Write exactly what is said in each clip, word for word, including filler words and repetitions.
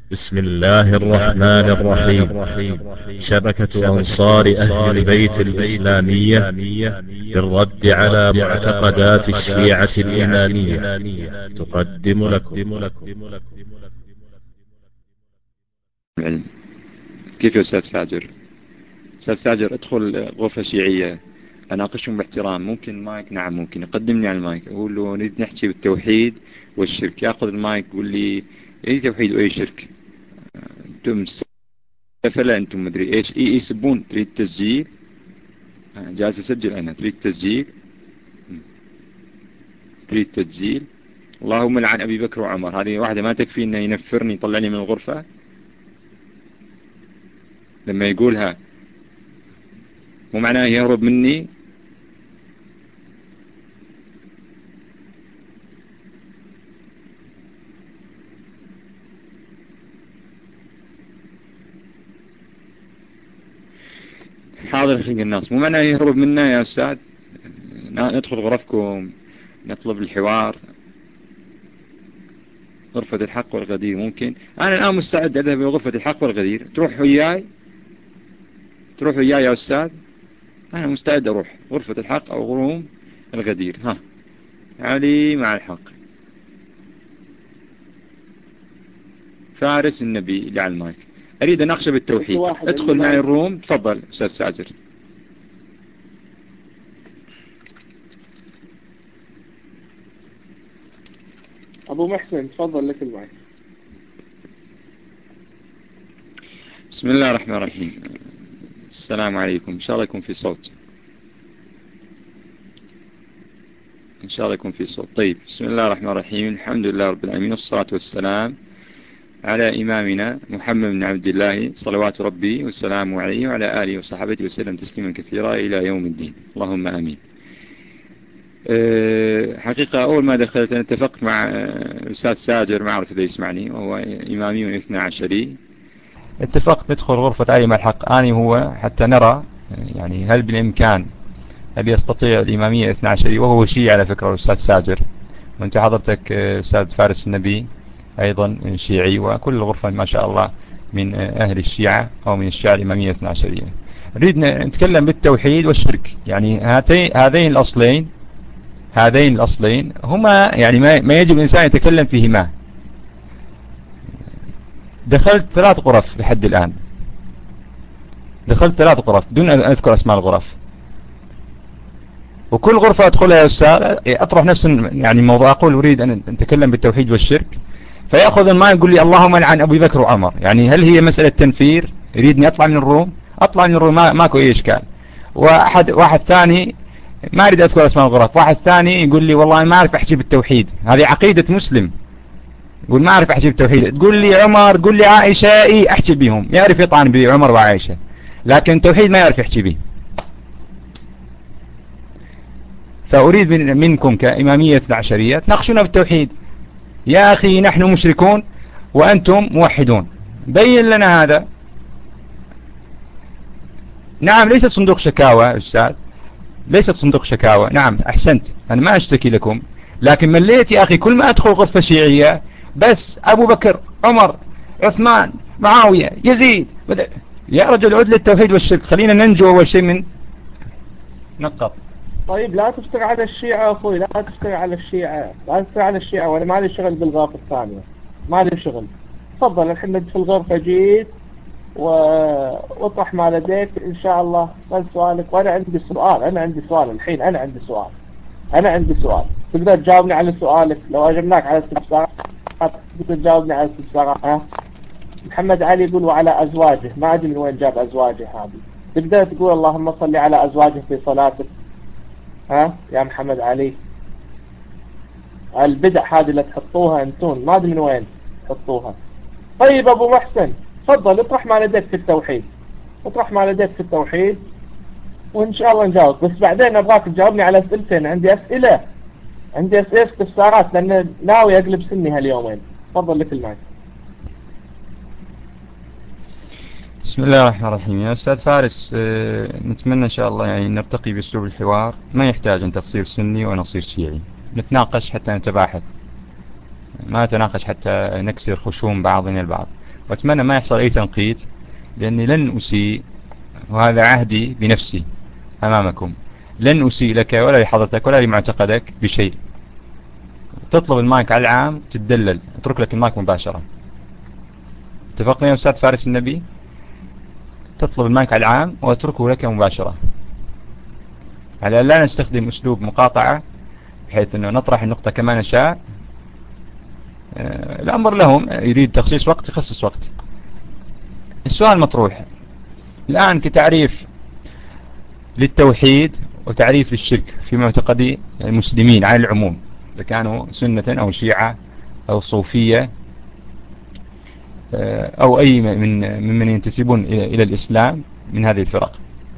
بسم الله الرحمن الرحيم. شبكة أنصار أهل البيت الإسلامية للرد على معتقدات الشيعة الإمامية تقدم لكم. العلم. كيف يا أستاذ ساجر؟ أستاذ ساجر ادخل غرفة شيعية أناقشهم باحترام. ممكن مايك؟ نعم ممكن. يقدمني على المايك أقول له نريد نحكي بالتوحيد والشرك، يأخذ المايك يقول لي أي توحيد وأي شرك؟ أنتم سفلة، أنتم مدري إيش. إي يسبون. تريد تسجيل؟ جالس أسجل أنا. تريد تسجيل؟ تريد تسجيل؟ اللهم لعن أبي بكر وعمر. هذه واحدة ما تكفي إنه ينفرني يطلعني من الغرفة لما يقولها؟ مو معناه يهرب مني. حاضر خلق الناس. مو معناه يهرب منا يا أستاذ. ندخل غرفكم نطلب الحوار، غرفة الحق والغدير. ممكن أنا الآن مستعد أذهب إلى غرفة الحق والغدير. تروح وياي؟ تروح وياي يا أستاذ؟ أنا مستعد أروح غرفة الحق أو غروم الغدير. ها، علي مع الحق. فارس النبي اللي على المايك. أريد أناقشه بالتوحيد. ادخل معي الروم. تفضل أستاذ ساجر. أبو محسن تفضل لك المايك. بسم الله الرحمن الرحيم. السلام عليكم. إن شاء الله يكون في صوت. إن شاء الله يكون في صوت. طيب، بسم الله الرحمن الرحيم. الحمد لله رب العالمين، والصلاة والسلام على إمامنا محمد بن عبد الله صلوات ربي والسلام عليه وعلى آله وصحبه وسلم تسليما كثيرا إلى يوم الدين. اللهم آمين. حقيقة أول ما دخلت أنا اتفقت مع أستاذ ساجر، ما أعرف إذا يسمعني، وهو إمامي من اثنى عشري. اتفقت ندخل غرفة علي مع الحق أنا هو حتى نرى يعني هل بالإمكان، هل يستطيع الإمامية اثنى عشري، وهو شيعي على فكرة الأستاذ ساجر، وأنت حضرتك أستاذ فارس النبي أيضا شيعي، وكل الغرفة ما شاء الله من أهل الشيعة أو من الشيعة الإمامية اثنى عشرية. نريد نتكلم بالتوحيد والشرك. يعني هذين الأصلين هذين الأصلين هما يعني ما يجب الإنسان يتكلم فيهما. دخلت ثلاث غرف لحد الآن. دخلت ثلاث غرف دون أن أذكر أسماء الغرف، وكل غرفة أدخلها يا أستاذ أطرح نفس يعني موضوع، أقول أريد أن أتكلم بالتوحيد والشرك، فيأخذ الماء يقول لي اللهم لعن أبي بكر وعمر. يعني هل هي مسألة تنفير؟ يريدني أطلع من الروم؟ أطلع من الروم، ما ماكو أي إشكال. واحد واحد ثاني ما أريد أذكر اسماء الغرف، واحد ثاني يقول لي والله ما أعرف أحكي بالتوحيد. هذه عقيدة مسلم، يقول ما أعرف أحكي بالتوحيد. تقول لي عمر، تقول لي عائشة، إيه أحكي بهم، يعرف يطعن بعمر وعائشة، لكن التوحيد ما يعرف يحكي به. فأريد من منكم كإمامية اثنى عشرية تناقشونا بالتوحيد. يا أخي نحن مشركون وأنتم موحدون، بين لنا هذا. نعم ليست صندوق شكاوى أستاذ، ليست صندوق شكاوى. نعم أحسنت، أنا ما أشتكي لكم، لكن مليت يا أخي كل ما أدخل غرفة شيعية بس أبو بكر، عمر، عثمان، معاوية، يزيد. يا رجل عد للتوحيد والشرك، خلينا ننجو أول شيء من نقط. طيب لا تفتر على الشيعة أخوي، لا تفتر على الشيعة، لا تفتر على الشيعة، وأنا ما لي شغل بالغرفة الثانية، ما لي شغل. تفضل الحين في الغرفة جيت و... واطرح ما لديك إن شاء الله. اسأل سؤالك، وأنا عندي سؤال أنا عندي سؤال الحين أنا عندي سؤال أنا عندي سؤال تقدر تجاوبني على سؤالك لو أجبناك على الاستفسارات؟ تقدر تجاوبني على الاستفسارات؟ ها، محمد علي يقول وعلى أزواجه، ما أدري من وين جاب أزواجه هذه. تقدر تقول اللهم صل على أزواجه في صلاتك؟ ها يا محمد علي، البدع هذه اللي تحطوها انتون ما ادري من وين تحطوها. طيب ابو محسن تفضل اطرح ما لديك في التوحيد، اطرح ما لديك في التوحيد وان شاء الله نجاوب. بس بعدين ابغاك تجاوبني على اسئلتين، عندي اسئله عندي اسئله استفسارات لان ناوي اقلب سني هاليومين. تفضل لك المايك. بسم الله الرحمن الرحيم. يا أستاذ فارس، نتمنى إن شاء الله يعني نرتقي بأسلوب الحوار، ما يحتاج أنت تصير سني وأنا أصير شيعي. نتناقش حتى نتباحث، ما نتناقش حتى نكسر خشوم بعضنا البعض. وأتمنى ما يحصل أي تنقيط، لأني لن أسيء، وهذا عهدي بنفسي أمامكم، لن أسيء لك ولا لحضرتك ولا لمعتقدك بشيء. تطلب المايك على العام تدلل، اترك لك المايك مباشرة. اتفقنا يا أستاذ فارس النبي؟ تطلب المايك على العام واتركه لك مباشرة، على لا نستخدم أسلوب مقاطعة بحيث أنه نطرح النقطة كما نشاء. الأمر لهم، يريد تخصيص وقت يخصص وقت. السؤال مطروح الآن كتعريف للتوحيد وتعريف للشرك في معتقد المسلمين على العموم، إذا كانوا سنة أو شيعة أو صوفية أو أي من ممن ينتسبون إلى الإسلام من هذه الفرق.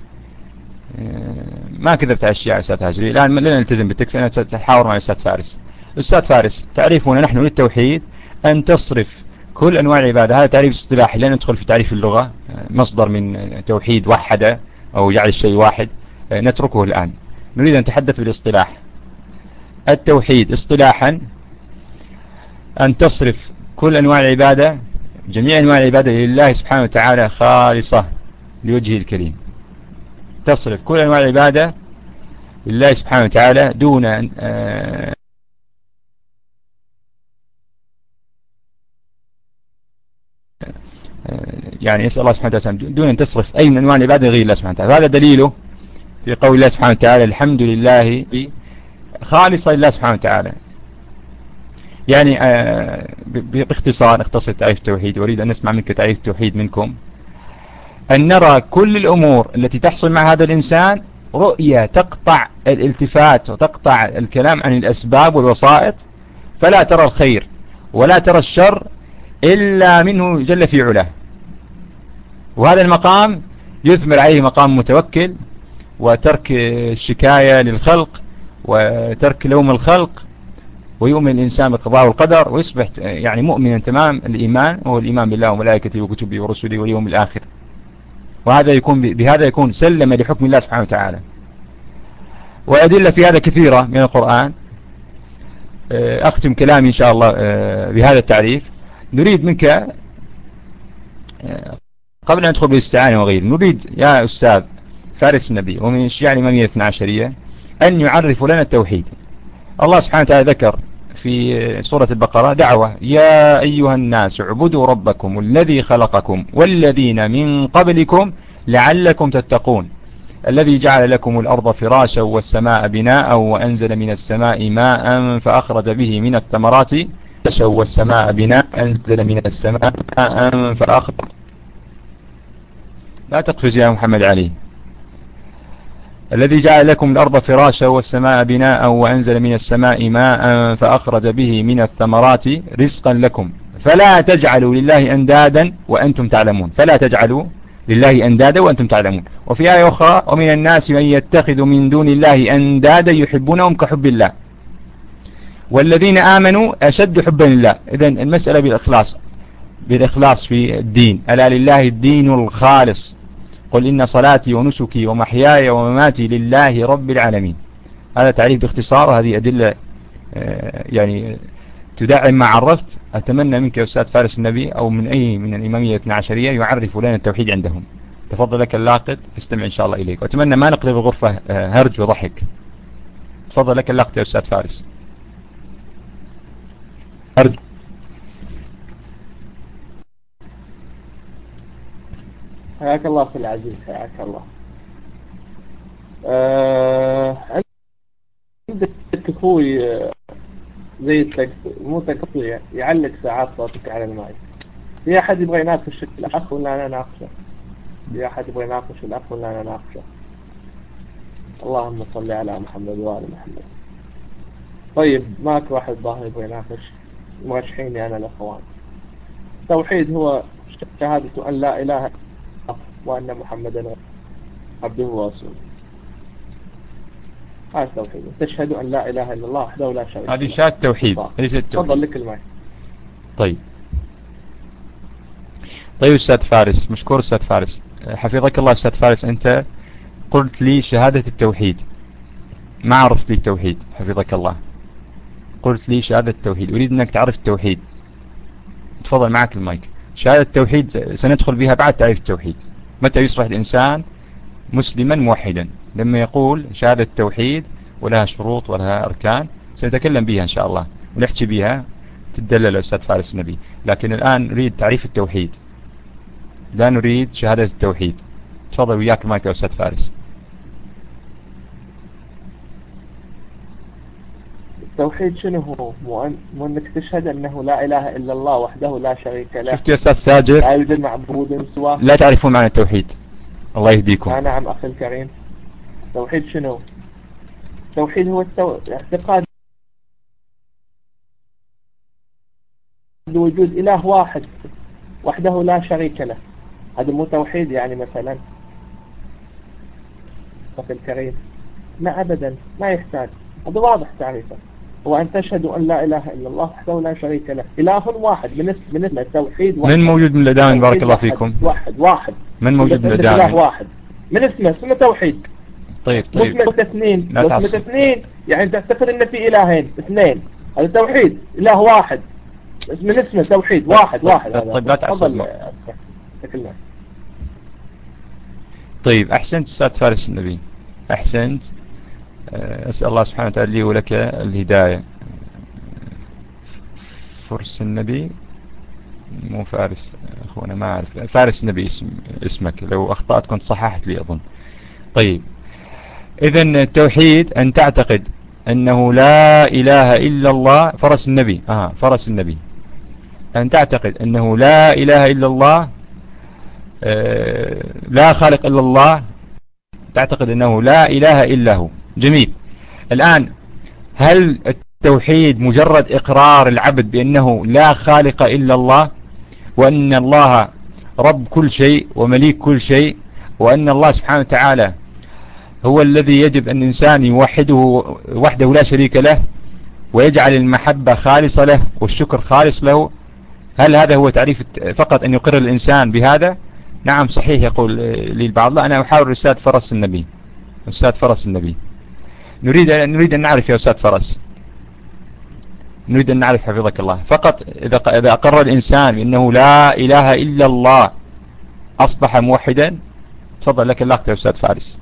ما كذبت على الشيعة أستاذ هاجري، الآن لن نلتزم بالتكس، أنا سأتحاور مع الأستاذ فارس. أستاذ فارس، تعريفنا نحن للتوحيد أن تصرف كل أنواع العبادة، هذا تعريف اصطلاحي، لا ندخل في تعريف اللغة، مصدر من توحيد وحدة أو جعل الشيء واحد، نتركه الآن. نريد أن نتحدث بالاصطلاح. التوحيد اصطلاحا أن تصرف كل أنواع العبادة، جميع أنواع العبادة لله سبحانه وتعالى خالصة لوجهه الكريم. تصرف كل أنواع العبادة لله سبحانه وتعالى دون آه يعني يسأل الله سبحانه وتعالى دون أن تصرف أي من أنواع العبادة غير الله سبحانه وتعالى. هذا دليله في قول الله سبحانه وتعالى الحمد لله خالصة لله سبحانه وتعالى. يعني آه باختصار اختصر تعريف التوحيد، وأريد أن نسمع منك تعريف التوحيد منكم. أن نرى كل الأمور التي تحصل مع هذا الإنسان رؤية تقطع الالتفات وتقطع الكلام عن الأسباب والوسائط، فلا ترى الخير ولا ترى الشر إلا منه جل في علاه. وهذا المقام يثمر عليه مقام متوكل، وترك الشكاية للخلق وترك لوم الخلق، ويؤمن الإنسان بالقضاء والقدر ويصبح يعني مؤمنا تمام الإيمان، وهو الإيمان بالله وملائكته وكتبه ورسله واليوم الآخر. وهذا يكون بهذا يكون سلم لحكم الله سبحانه وتعالى. وأدلة في هذا كثيرة من القرآن. أختم كلامي إن شاء الله بهذا التعريف. نريد منك قبل أن ندخل بالاستعانة وغيره، نريد يا أستاذ فارس النبي ومن الشيعة الإمامية الاثنى عشرية أن يعرفوا لنا التوحيد. الله سبحانه وتعالى ذكر في سورة البقرة دعوة: يا أيها الناس اعبدوا ربكم الذي خلقكم والذين من قبلكم لعلكم تتقون الذي جعل لكم الأرض فراشا والسماء بناء وأنزل من السماء ماء فأخرج به من الثمرات والسماء بناء أنزل من السماء ماء فأخرج. لا تقفز يا محمد علي. الذي جعل لكم الأرض فراشا والسماء بناء وأنزل من السماء ماء فأخرج به من الثمرات رزقا لكم فلا تجعلوا لله أندادا وأنتم تعلمون. فلا تجعلوا لله أندادا وأنتم تعلمون. وفي آية أخرى: ومن الناس من يتخذ من دون الله أندادا يحبونهم كحب الله والذين آمنوا أشد حبا لله. إذن المسألة بالإخلاص، بالإخلاص في الدين. ألا لله الدين الخالص، قل إن صلاتي ونسكي ومحياي ومماتي لله رب العالمين. هذا تعريف باختصار، وهذه أدلة يعني تدعم ما عرفت. أتمنى منك يا أستاذ فارس النبي أو من أي من الإمامية الاثنى عشرية يعرفوا لنا التوحيد عندهم. تفضل لك اللاقط، استمع إن شاء الله إليك، وأتمنى ما نقلب الغرفة هرج وضحك. تفضل لك اللاقط يا أستاذ فارس. هرج. حياك الله أخي العزيز، حياك الله. أه... عندك أخوي زي التك... مو تقطيع يعلق ساعات صوتك على المايك. في أحد يبغى يناقش الأخ ولا أنا ناقشه؟ في أحد يبغى يناقش الأخ ولا أنا ناقشه؟ اللهم صل على محمد وآل محمد. طيب ماك واحد ظاهر يبغى يناقش، مرشحيني أنا الأخوان. التوحيد هو شهادة أن لا إله إلا الله وأن محمدا عبده ورسوله. هذا التوحيد، تشهد أن لا إله إلا الله وحده لا شريك له. هذه شهادة توحيد، ليس التوحيد. تفضل لك المايك. طيب طيب أستاذ فارس، مشكور أستاذ فارس، حفظك الله. أستاذ فارس، أنت قلت لي شهادة التوحيد، ما عرفت لي التوحيد، حفظك الله. قلت لي شهادة التوحيد، أريد أنك تعرف التوحيد. تفضل معك المايك. شهادة التوحيد سندخل بها بعد تعريف التوحيد. متى يصبح الإنسان مسلما موحدا؟ لما يقول شهادة التوحيد ولها شروط ولها أركان، سنتكلم بها إن شاء الله ونحكي بها تدلل أستاذ فارس النبي. لكن الآن نريد تعريف التوحيد، لا نريد شهادة التوحيد. تفضل وياك المايك يا أستاذ فارس. التوحيد شنو هو؟ مو, أن... مو أنك تشهد أنه لا إله إلا الله وحده لا شريك له. شفت يا أستاذ ساجر؟ لا يوجد معبود سواه. لا تعرفون معنى التوحيد. الله يهديكم. آه نعم أخي الكريم. التوحيد شنو؟ التوحيد هو التو... اعتقاد بوجود إله واحد وحده لا شريك له. هذا مو توحيد يعني مثلا أخي الكريم؟ لا أبدا، ما يحتاج. هذا واضح تعريفه، هو أن تشهد أن لا إله إلا الله وحده لا شريك له، إله واحد. بالنسبة بالنسبة للتوحيد من موجود من الأداء؟ بارك الله فيكم. واحد واحد من موجود من الأداء؟ إله واحد من اسمه اسمه توحيد. طيب طيب. اسمه اثنين، لا اسمه تعصب. اثنين يعني تعتقد أن في إلهين اثنين، هذا توحيد. إله واحد من اسمه توحيد، واحد طيب واحد. طيب, طيب لا تعصب. طيب أحسنت أستاذ فارس النبي، أحسنت. أسأل الله سبحانه وتعالى لي ولك الهداية. فرس النبي مو فارس أخونا، ما أعرف. فارس النبي اسم اسمك، لو أخطأت كنت صححت لي أظن. طيب إذن التوحيد أن تعتقد أنه لا إله إلا الله. فرس النبي آه فرس النبي أن تعتقد أنه لا إله إلا الله، آه لا خالق إلا الله، تعتقد أنه لا إله إلا هو. جميل. الآن هل التوحيد مجرد إقرار العبد بأنه لا خالق إلا الله، وأن الله رب كل شيء ومليك كل شيء، وأن الله سبحانه وتعالى هو الذي يجب أن الإنسان يوحده وحده لا شريك له، ويجعل المحبة خالصة له والشكر خالص له؟ هل هذا هو تعريف فقط أن يقر الإنسان بهذا؟ نعم صحيح يقول لي البعض. لا، أنا أحاول أستاذ فرس النبي. أستاذ فرس النبي نريد نريد أن نعرف يا أستاذ فرس، نريد أن نعرف حفظك الله. فقط إذا إذا أقر الإنسان بأنه لا إله إلا الله أصبح موحدا. تفضل لك اللقطة يا أستاذ فارس.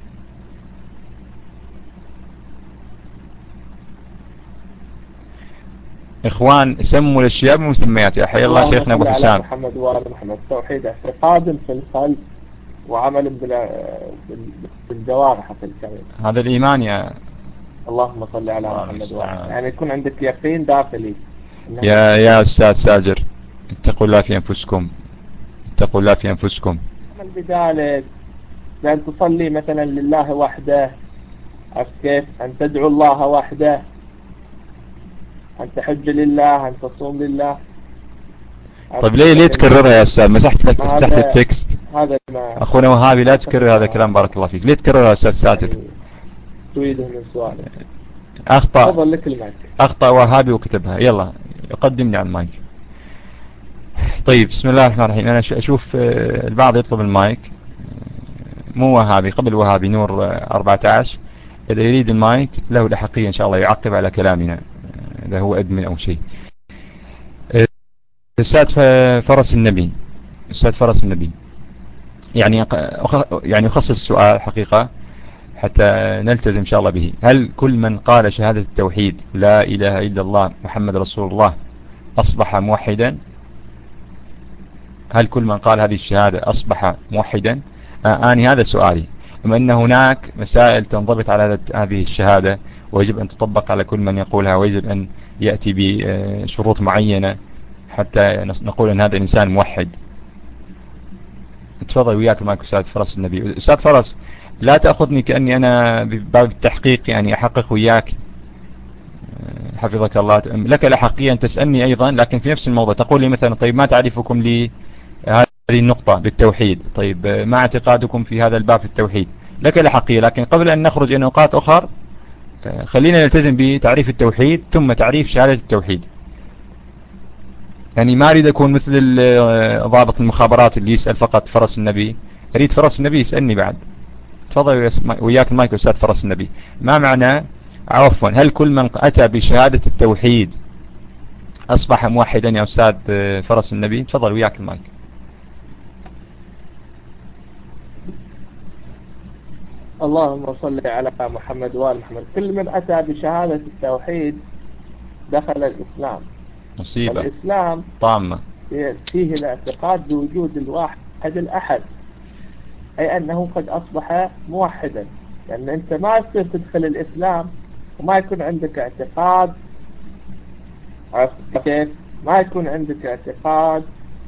إخوان سموا الأشياء بمسميات. يا حي الله شيخنا أبو حسام. محمد وآل محمد. التوحيد اعتقاد في القلب وعمل بالجوارح في الكلام. هذا الإيمان يا اللهم صل على محمد وآل. يعني يكون عندك يقين داخلي. يا يا أستاذ ساجر، اتقوا الله في أنفسكم، اتقوا الله في أنفسكم. عمل بذلك بأن تصلي مثلا لله وحده، عرفت كيف؟ أن تدعو الله وحده، أن تحج لله، أن تصوم لله. طيب ليه ليه تكررها يا أستاذ؟ مسحت لك تحت التكست. هذا ما أخونا وهابي لا تكرر هذا الكلام بارك الله فيك. ليه تكررها يا أستاذ ساجد؟ يعني تريده من سؤالك. أخطأ. تفضل لك المايك. أخطأ وهابي وكتبها. يلا قدمني على المايك. طيب بسم الله الرحمن الرحيم. أنا أشوف البعض يطلب المايك، مو وهابي، قبل وهابي نور أربعة عشر. إذا يريد المايك له الأحقية إن شاء الله يعقب على كلامنا إذا هو أدمن أو شيء. أستاذ فرس النبي، أستاذ فرس النبي يعني يعني أخصص السؤال حقيقة حتى نلتزم إن شاء الله به. هل كل من قال شهادة التوحيد لا إله إلا الله محمد رسول الله أصبح موحدا؟ هل كل من قال هذه الشهادة أصبح موحدا؟ آه آني هذا سؤالي. أما أن هناك مسائل تنضبط على هذه الشهادة ويجب أن تطبق على كل من يقولها، ويجب أن يأتي بشروط معينة حتى نقول أن هذا الإنسان موحد. تفضل وياك معك أستاذ فرس النبي. أستاذ فرس لا تأخذني كأني أنا بباب التحقيق يعني أحقق وياك، حفظك الله. لك الأحقية أن تسألني أيضا لكن في نفس الموضوع. تقول لي مثلا طيب ما تعرفكم لي هذه النقطة بالتوحيد، طيب ما اعتقادكم في هذا الباب في التوحيد؟ لك الأحقية. لكن قبل أن نخرج إلى نقاط أخرى خلينا نلتزم بتعريف التوحيد ثم تعريف شهادة التوحيد. يعني ما أريد أكون مثل ضابط المخابرات اللي يسأل فقط فرس النبي، أريد فرس النبي يسألني بعد. تفضل وياك المايك أستاذ فرس النبي. ما معنى عفوا هل كل من أتى بشهادة التوحيد أصبح موحدا يا أستاذ فرس النبي؟ تفضل وياك المايك. اللهم صل على محمد وآل محمد. كل من أتى بشهادة التوحيد دخل الإسلام. مصيبة والإسلام طامة فيه الاعتقاد بوجود الواحد الأحد، أي أنه قد أصبح موحدا. لأن يعني أنت ما يصير تدخل الإسلام وما يكون عندك اعتقاد، كيف ما يكون عندك اعتقاد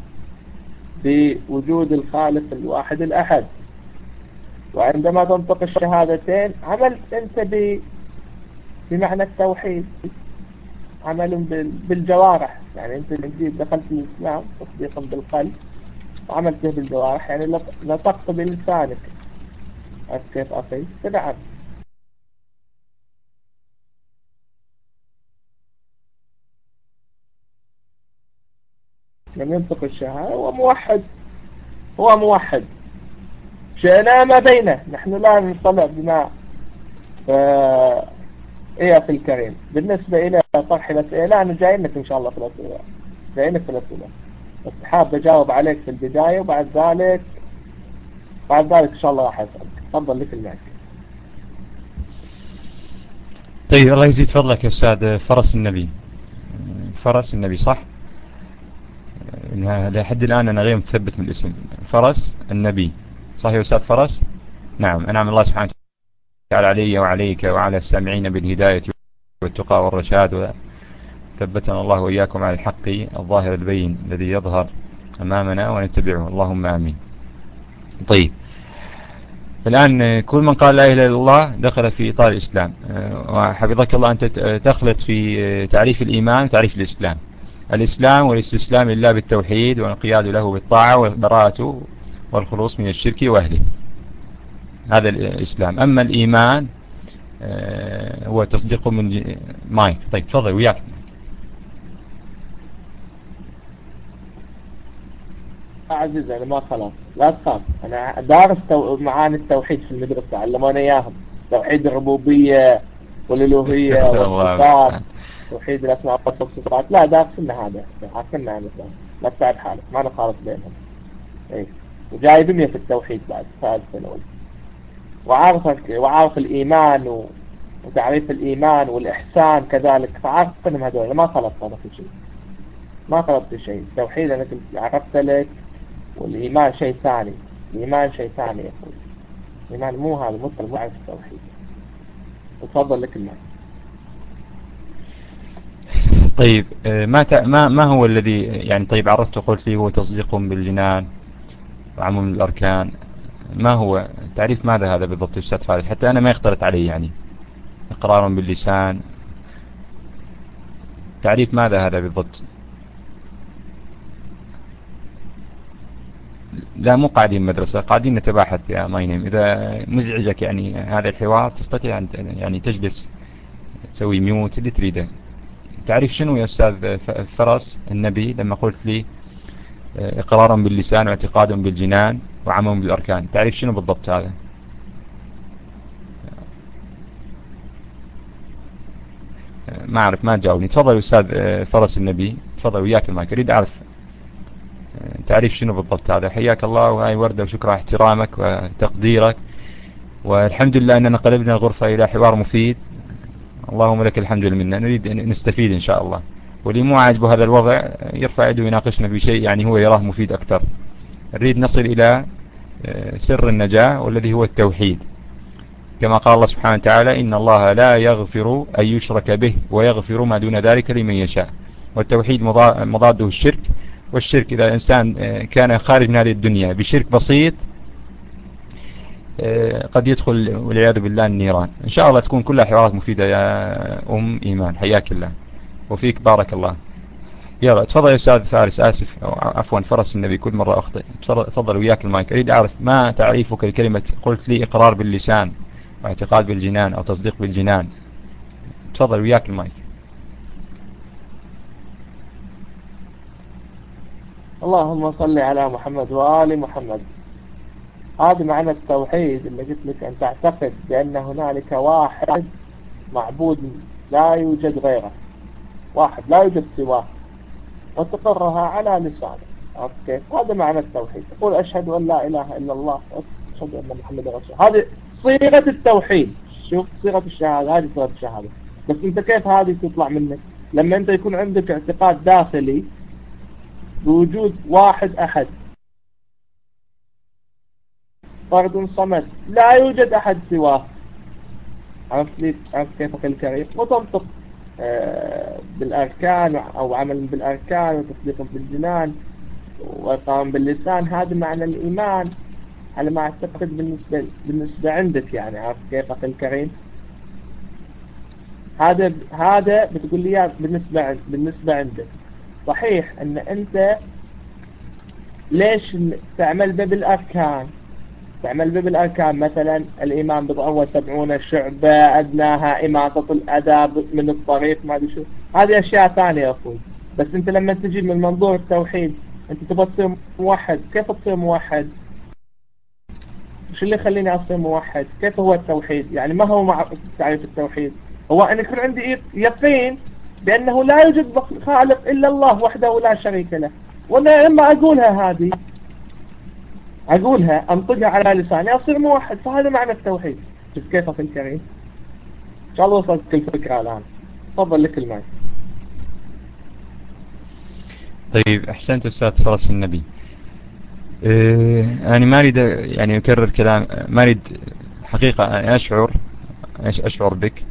بوجود الخالق الواحد الأحد. وعندما تنطق الشهادتين عملت أنت ب... بمعنى التوحيد، عمل بالجوارح. يعني أنت جديد دخلت الإسلام تصديقا بالقلب وعملته بالجوارح، يعني نطقت بلسانك. كيف أخي؟ نعم. من ينطق الشهادة هو موحد، هو موحد. شئنا ما بينه. نحن لا نطلع بما إيه أخي الكريم. بالنسبة إلى طرح الأسئلة، لا أنا جاي لك إن شاء الله في الأسئلة، جاي لك في الأسئلة، بس حاب أجاوب عليك في البداية، وبعد ذلك بعد ذلك إن شاء الله راح أسألك. تفضل لك المعك. طيب الله يزيد فضلك يا أستاذ. فرس النبي، فرس النبي صح؟ لحد الآن أنا غير متثبت من الاسم. فرس النبي صح يا أستاذ فرس؟ نعم. أنعم الله سبحانه وتعالى علي وعليك وعلى السامعين بالهداية والتقى والرشاد، وثبتنا الله وإياكم على الحق الظاهر البين الذي يظهر أمامنا ونتبعه، اللهم آمين. طيب الآن كل من قال لا إله إلا الله دخل في إطار الإسلام. وحفظك الله أنت تخلط في تعريف الإيمان وتعريف الإسلام. الإسلام والاستسلام لله بالتوحيد والانقياد له بالطاعة والبراءة والخلوص من الشرك وأهله، هذا الإسلام. أما الإيمان هو تصديق من مايك. طيب تفضل وياك. عزيز أنا ما خلاص لا تخاف، أنا دارس تو... معاني التوحيد في المدرسة، علمونا إياهم. توحيد الربوبية والألوهية والصفات، توحيد الأسماء والصفات. لا دارسنا هذا، عارفنا هذا، لا تتعب حالك، ما نخالط بينهم. إيه وجايب مية في التوحيد بعد ثالث الأول، وعارف وعارف الإيمان و... وتعريف الإيمان والإحسان كذلك، فعارفهم هذول. ما خلطت هذا في شيء، ما خلطت شيء. التوحيد أنا عرفت لك، والإيمان شيء ثاني. الإيمان شيء ثاني يا أخوي. الإيمان مو هذا، مو تعرف التوحيد. تفضل لك المال. طيب ما ما ما هو الذي يعني طيب عرفت قلت لي هو تصديق بالجنان وعموم الأركان. ما هو تعريف ماذا هذا بالضبط أستاذ فارس؟ حتى أنا ما يختلط علي. يعني إقرار باللسان، تعريف ماذا هذا بالضبط؟ لا مو قاعدين مدرسة، قاعدين نتباحث يا ماينيم. إذا مزعجك يعني هذا الحوار تستطيع أن يعني تجلس تسوي ميوت اللي تريده. تعرف شنو يا أستاذ فرس النبي لما قلت لي إقرارا باللسان واعتقاد بالجنان وعمل بالأركان؟ تعرف شنو بالضبط هذا؟ ما أعرف، ما تجاوبني. تفضل أستاذ فرس النبي، تفضل وياك المايك. أريد أعرف تعرف شنو بالضبط هذا. حياك الله وهاي وردة، وشكرا احترامك وتقديرك، والحمد لله أننا قلبنا الغرفة إلى حوار مفيد. اللهم لك الحمد لله. نريد أن نستفيد إن شاء الله، واللي مو عاجبه هذا الوضع يرفع يده ويناقشنا بشيء يعني هو يراه مفيد أكثر. نريد نصل إلى سر النجاة والذي هو التوحيد، كما قال الله سبحانه وتعالى: إن الله لا يغفر أن يشرك به ويغفر ما دون ذلك لمن يشاء. والتوحيد مضاده الشرك، والشرك إذا الإنسان كان خارج من هذه الدنيا بشرك بسيط قد يدخل والعياذ بالله النيران. إن شاء الله تكون كلها حوارات مفيدة يا أم إيمان. حياك الله وفيك بارك الله. يلا تفضل يا أستاذ فارس. آسف عفوا فرس النبي، كل مرة أخطئ. تفضل وياك المايك. أريد أعرف ما تعريفك لكلمة قلت لي إقرار باللسان واعتقاد بالجنان أو تصديق بالجنان. تفضل وياك المايك. اللهم صل على محمد وآل محمد. هذا معنى التوحيد اللي قلت لك، أن تعتقد بأن هنالك واحد معبود لا يوجد غيره، واحد لا يوجد سواه، وتقرها على لسانك. كيف؟ هذا معنى التوحيد. تقول أشهد أن لا إله إلا الله، وأشهد أن محمد رسول. هذه صيغة التوحيد. شوف صيغة الشهادة، هذه صيغة الشهادة. بس أنت كيف هذه تطلع منك؟ لما أنت يكون عندك اعتقاد داخلي بوجود واحد أحد فرد صمد لا يوجد أحد سواه. عرفت لي؟ عرفت كيف الكريم؟ وتنطق آه بالأركان أو عمل بالأركان وتصديق بالجنان وإقام باللسان. هذا معنى الإيمان على ما أعتقد بالنسبة بالنسبة عندك يعني. عرفت كيف أخي الكريم؟ هذا هذا بتقول لي بالنسبة بالنسبة عندك. صحيح أن أنت ليش تعمل به بالأركان؟ تعمل به بالأركان مثلا الإيمان بضع وسبعون شعبة أدناها إماطة الأذى من الطريق ما أدري شو. هذه أشياء ثانية يا أخوي. بس أنت لما تجي من منظور التوحيد أنت تبغى تصير موحد. كيف تصير موحد؟ وش اللي يخليني أصير موحد؟ كيف هو التوحيد؟ يعني ما هو مع تعريف التوحيد؟ هو أن يكون عندي يقين بأنه لا يوجد خالق إلا الله وحده لا شريك له. وأنا لما أقولها هذه أقولها أنطقها على لساني أصير موحد. فهذا معنى التوحيد. شوف كيف أخي الكريم؟ إن شاء الله وصلت الفكرة الآن. تفضل لك المايك. طيب أحسنت أستاذ فرس النبي. أه أنا ما أريد يعني أكرر كلام، ما أريد حقيقة أنا أشعر أشعر بك.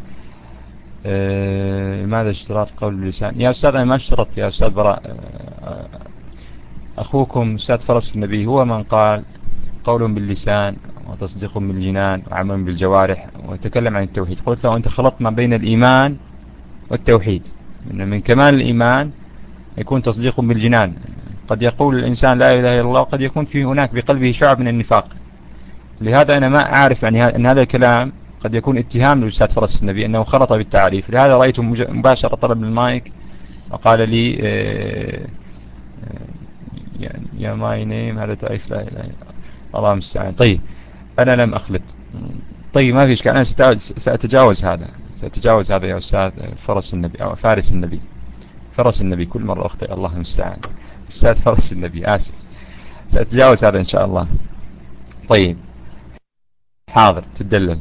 أه ماذا اشتراط قول اللسان؟ يا أستاذ أنا ما اشترطت يا أستاذ براء. أه أخوكم أستاذ فرس النبي هو من قال قول باللسان وتصديق بالجنان وعمل بالجوارح وتكلم عن التوحيد. قلت له أنت خلطت ما بين الإيمان والتوحيد. إن من كمال الإيمان يكون تصديق بالجنان. قد يقول الإنسان لا إله إلا الله وقد يكون في هناك بقلبه شعب من النفاق. لهذا أنا ما أعرف يعني أن هذا الكلام قد يكون اتهام للأستاذ فرس النبي أنه خلط بالتعريف. لهذا رأيته مباشرة طلب المايك وقال لي اه يعني يا ماي نيم هذا تعريف لا إله إلا الله المستعان. طيب أنا لم أخلط. طيب ما في إشكال. أنا سأتجاوز هذا سأتجاوز هذا يا أستاذ فرس النبي أو فارس النبي. فرس النبي كل مرة أخطئ الله المستعان. أستاذ فرس النبي آسف. سأتجاوز هذا إن شاء الله. طيب حاضر تدلل.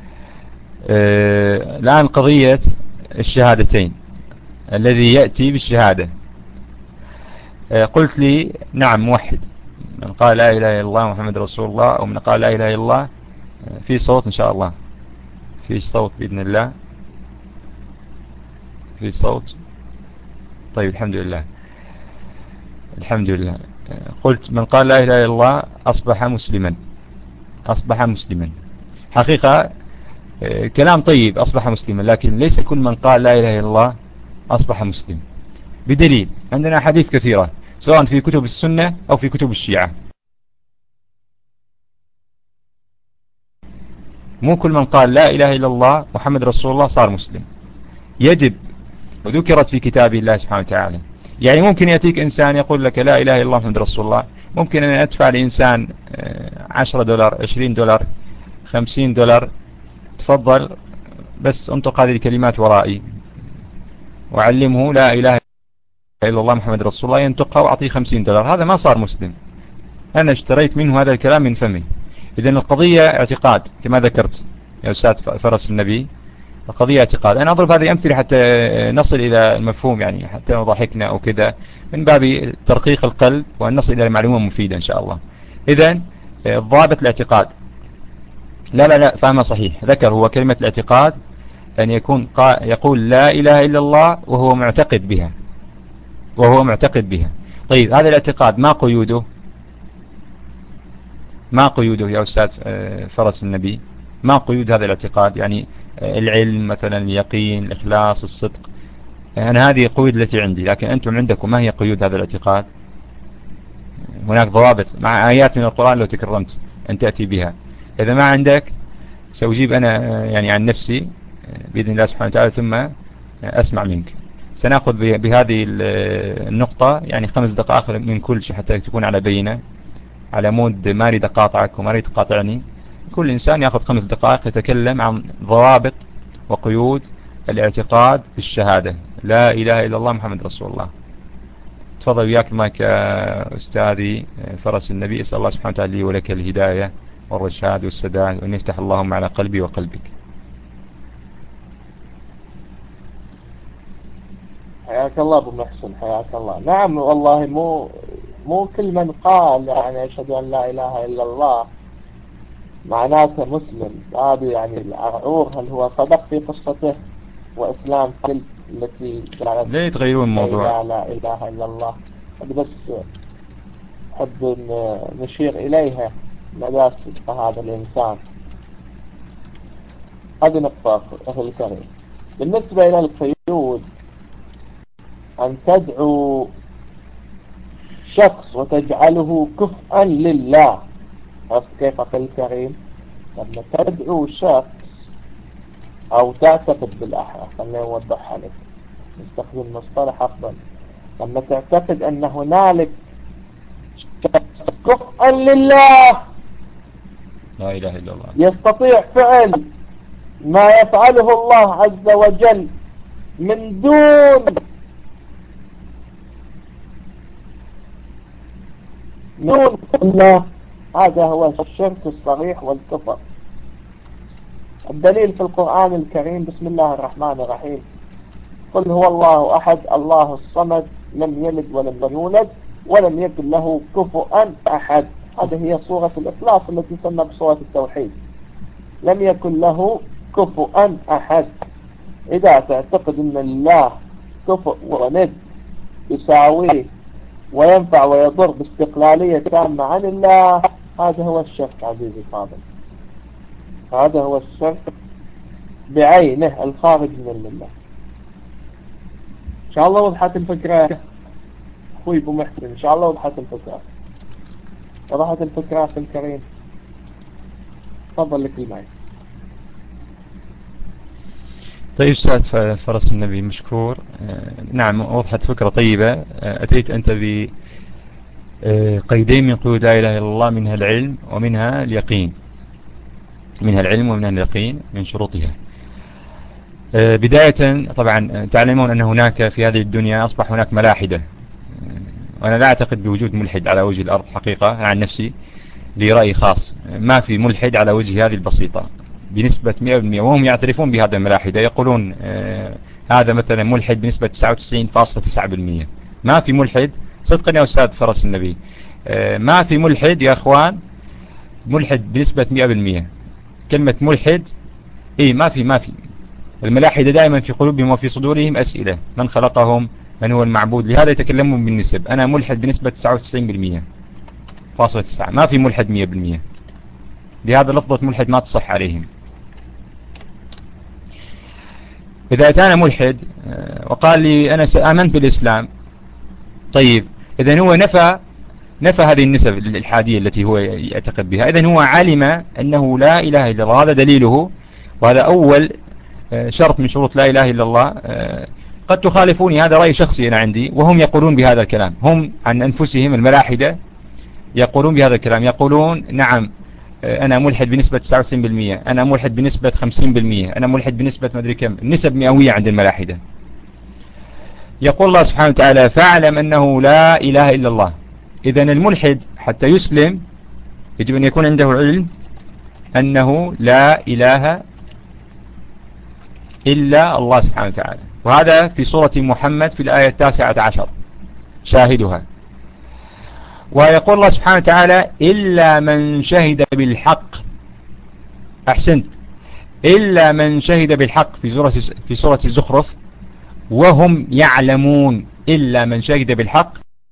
آه الآن قضية الشهادتين الذي يأتي بالشهادة. آه قلت لي نعم موحد من قال لا إله إلا الله محمد رسول الله أو من قال لا إله إلا الله. آه في صوت إن شاء الله. في صوت بإذن الله. في صوت. طيب الحمد لله الحمد لله. قلت من قال لا إله إلا الله أصبح مسلما. أصبح مسلما حقيقة كلام طيب أصبح مسلما. لكن ليس كل من قال لا إله إلا الله أصبح مسلم. بدليل عندنا حديث كثيرة سواء في كتب السنة أو في كتب الشيعة. مو كل من قال لا إله إلا الله محمد رسول الله صار مسلم. يجب وذكرت في كتاب الله سبحانه وتعالى. يعني ممكن يأتيك إنسان يقول لك لا إله إلا الله محمد رسول الله. ممكن أن أدفع لإنسان عشرة دولار عشرين دولار خمسين دولار تفضل بس انطق هذه الكلمات ورائي وعلمه لا إله إلا الله محمد رسول الله ينطقها وأعطيه خمسين دولار. هذا ما صار مسلم. أنا اشتريت منه هذا الكلام من فمه. إذن القضية اعتقاد كما ذكرت يا أستاذ فرس النبي. القضية اعتقاد. أنا أضرب هذه أمثلة حتى نصل إلى المفهوم يعني حتى نضحكنا أو كذا من باب ترقيق القلب وأن نصل إلى معلومة مفيدة إن شاء الله. إذن ضابط الاعتقاد لا لا لا فهمه صحيح. ذكر هو كلمة الاعتقاد أن يكون يقول لا إله إلا الله وهو معتقد بها وهو معتقد بها. طيب هذا الاعتقاد ما قيوده؟ ما قيوده يا أستاذ فرس النبي؟ ما قيود هذا الاعتقاد؟ يعني العلم مثلا اليقين الإخلاص الصدق. أنا هذه قيود التي عندي. لكن أنتم عندكم ما هي قيود هذا الاعتقاد؟ هناك ضوابط مع آيات من القرآن لو تكرمت أن تأتي بها. إذا ما عندك سأجيب أنا يعني عن نفسي بإذن الله سبحانه وتعالى ثم أسمع منك. سنأخذ بهذه النقطة يعني خمس دقائق من كل شيء حتى تكون على بينة على مود ما أريد أقاطعك وما أريد تقاطعني. كل إنسان يأخذ خمس دقائق يتكلم عن ضوابط وقيود الاعتقاد بالشهادة لا إله إلا الله محمد رسول الله. تفضل وياك المايك يا أستاذي فرس النبي. أسأل الله سبحانه وتعالى لي ولك الهداية والرشاد والسداد، وأن يفتح اللهم على قلبي وقلبك. حياك الله أبو محسن، حياك الله. نعم والله، مو مو كل من قال يعني أشهد أن لا إله إلا الله معناته مسلم. هذا يعني العرعور هل هو صدق في قصته وإسلام تلك التي جعلت ليه تغيرون الموضوع؟ لا لا إله إلا الله. هذا بس نحب نشير إليها مداسة هذا الإنسان. هذه نقطة أخي الكريم. بالنسبة إلى القيود، أن تدعو شخص وتجعله كفءا لله، عرفت كيف أخي الكريم؟ لما تدعو شخص أو تعتقد بالأحرى، خلينا نوضحها لك، نستخدم مصطلح أفضل. لما تعتقد أن هنالك شخص كفءا لله لا إله إلا الله يستطيع فعل ما يفعله الله عز وجل من دون دون الله، هذا هو الشرك الصريح والكفر. الدليل في القرآن الكريم: بسم الله الرحمن الرحيم، قل هو الله أحد الله الصمد لم يلد ولم يولد ولم يكن له كفؤا أحد. هذه هي سورة الإخلاص التي تسمى بسورة التوحيد. لم يكن له كفؤا أحد. إذا تعتقد أن الله كفؤ وند يساويه وينفع ويضر باستقلالية تامة عن الله، هذا هو الشرك عزيزي الفاضل. هذا هو الشرك بعينه الخارج من الله. إن شاء الله وضحت الفكرة أخوي أبو محسن، إن شاء الله وضحت الفكرة. وضحت الفكرة في الكريم. تفضل لك المعي. طيب أستاذ فرس النبي مشكور. نعم وضحت فكرة طيبة. أتيت أنت بقيدين من قيود لا إله إلا الله، منها العلم ومنها اليقين. منها العلم ومنها اليقين من شروطها. بداية طبعا تعلمون أن هناك في هذه الدنيا أصبح هناك ملاحدة، وأنا لا أعتقد بوجود ملحد على وجه الأرض حقيقة. عن نفسي لي رأي خاص، ما في ملحد على وجه هذه البسيطة بنسبة مئة بالمئة، وهم يعترفون بهذا الملاحدة. يقولون آه هذا مثلا ملحد بنسبة تسعة وتسعين فاصلة تسعة بالمئة. ما في ملحد صدقا يا أستاذ فرس النبي، آه ما في ملحد يا أخوان ملحد بنسبة مئة بالمئة. كلمة ملحد إيه ما في ما في الملاحدة دائما في قلوبهم وفي صدورهم أسئلة: من خلقهم؟ من هو المعبود؟ لهذا يتكلمون بالنسب. أنا ملحد بنسبة تسعة وتسعين بالمئة فاصلة تسعة، ما في ملحد مئة بالمئة. لهذا لفظة ملحد ما تصح عليهم. إذا أتانا ملحد وقال لي أنا آمنت بالإسلام، طيب إذن هو نفى نفى هذه النسب الإلحادية التي هو يعتقد بها. إذن هو علم أنه لا إله إلا الله، هذا دليله، وهذا أول شرط من شروط لا إله إلا الله. قد تخالفوني، هذا رأي شخصي أنا عندي، وهم يقولون بهذا الكلام. هم عن أنفسهم الملاحدة يقولون بهذا الكلام، يقولون نعم أنا ملحد بنسبة تسعة وتسعين بالمئة، أنا ملحد بنسبة خمسين بالمئة، أنا ملحد بنسبة ما أدري كم. النسب مئوية عند الملاحدة. يقول الله سبحانه وتعالى: فاعلم أنه لا إله إلا الله. إذن الملحد حتى يسلم يجب أن يكون عنده علم أنه لا إله إلا الله سبحانه وتعالى. وهذا في سورة محمد في الآية التاسعة عشر شاهدها. ويقول الله سبحانه وتعالى: إلا من شهد بالحق. أحسنت، إلا من شهد بالحق في سورة في سورة الزخرف، وهم يعلمون. إلا من شهد بالحق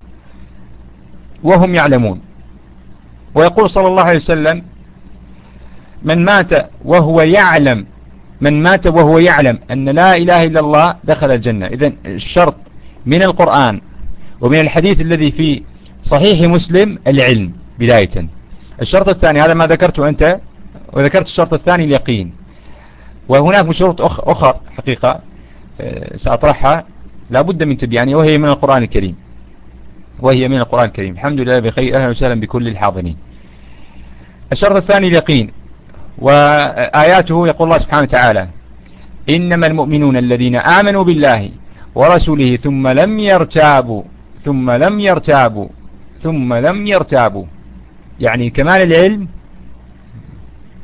وهم يعلمون. ويقول صلى الله عليه وسلم: من مات وهو يعلم من مات وهو يعلم أن لا إله إلا الله دخل الجنة. إذن الشرط من القرآن ومن الحديث الذي في صحيح مسلم العلم بداية. الشرط الثاني هذا ما ذكرته أنت، وذكرت الشرط الثاني اليقين. وهناك شروط أخرى حقيقة سأطرحها لا بد من تبيانها، وهي من القرآن الكريم وهي من القرآن الكريم. الحمد لله بخير، أهلا وسهلا بكل الحاضرين. الشرط الثاني اليقين، وآياته يقول الله سبحانه وتعالى: إنما المؤمنون الذين آمنوا بالله ورسوله ثم لم يرتابوا ثم لم يرتابوا ثم لم يرتابوا. يعني كمال العلم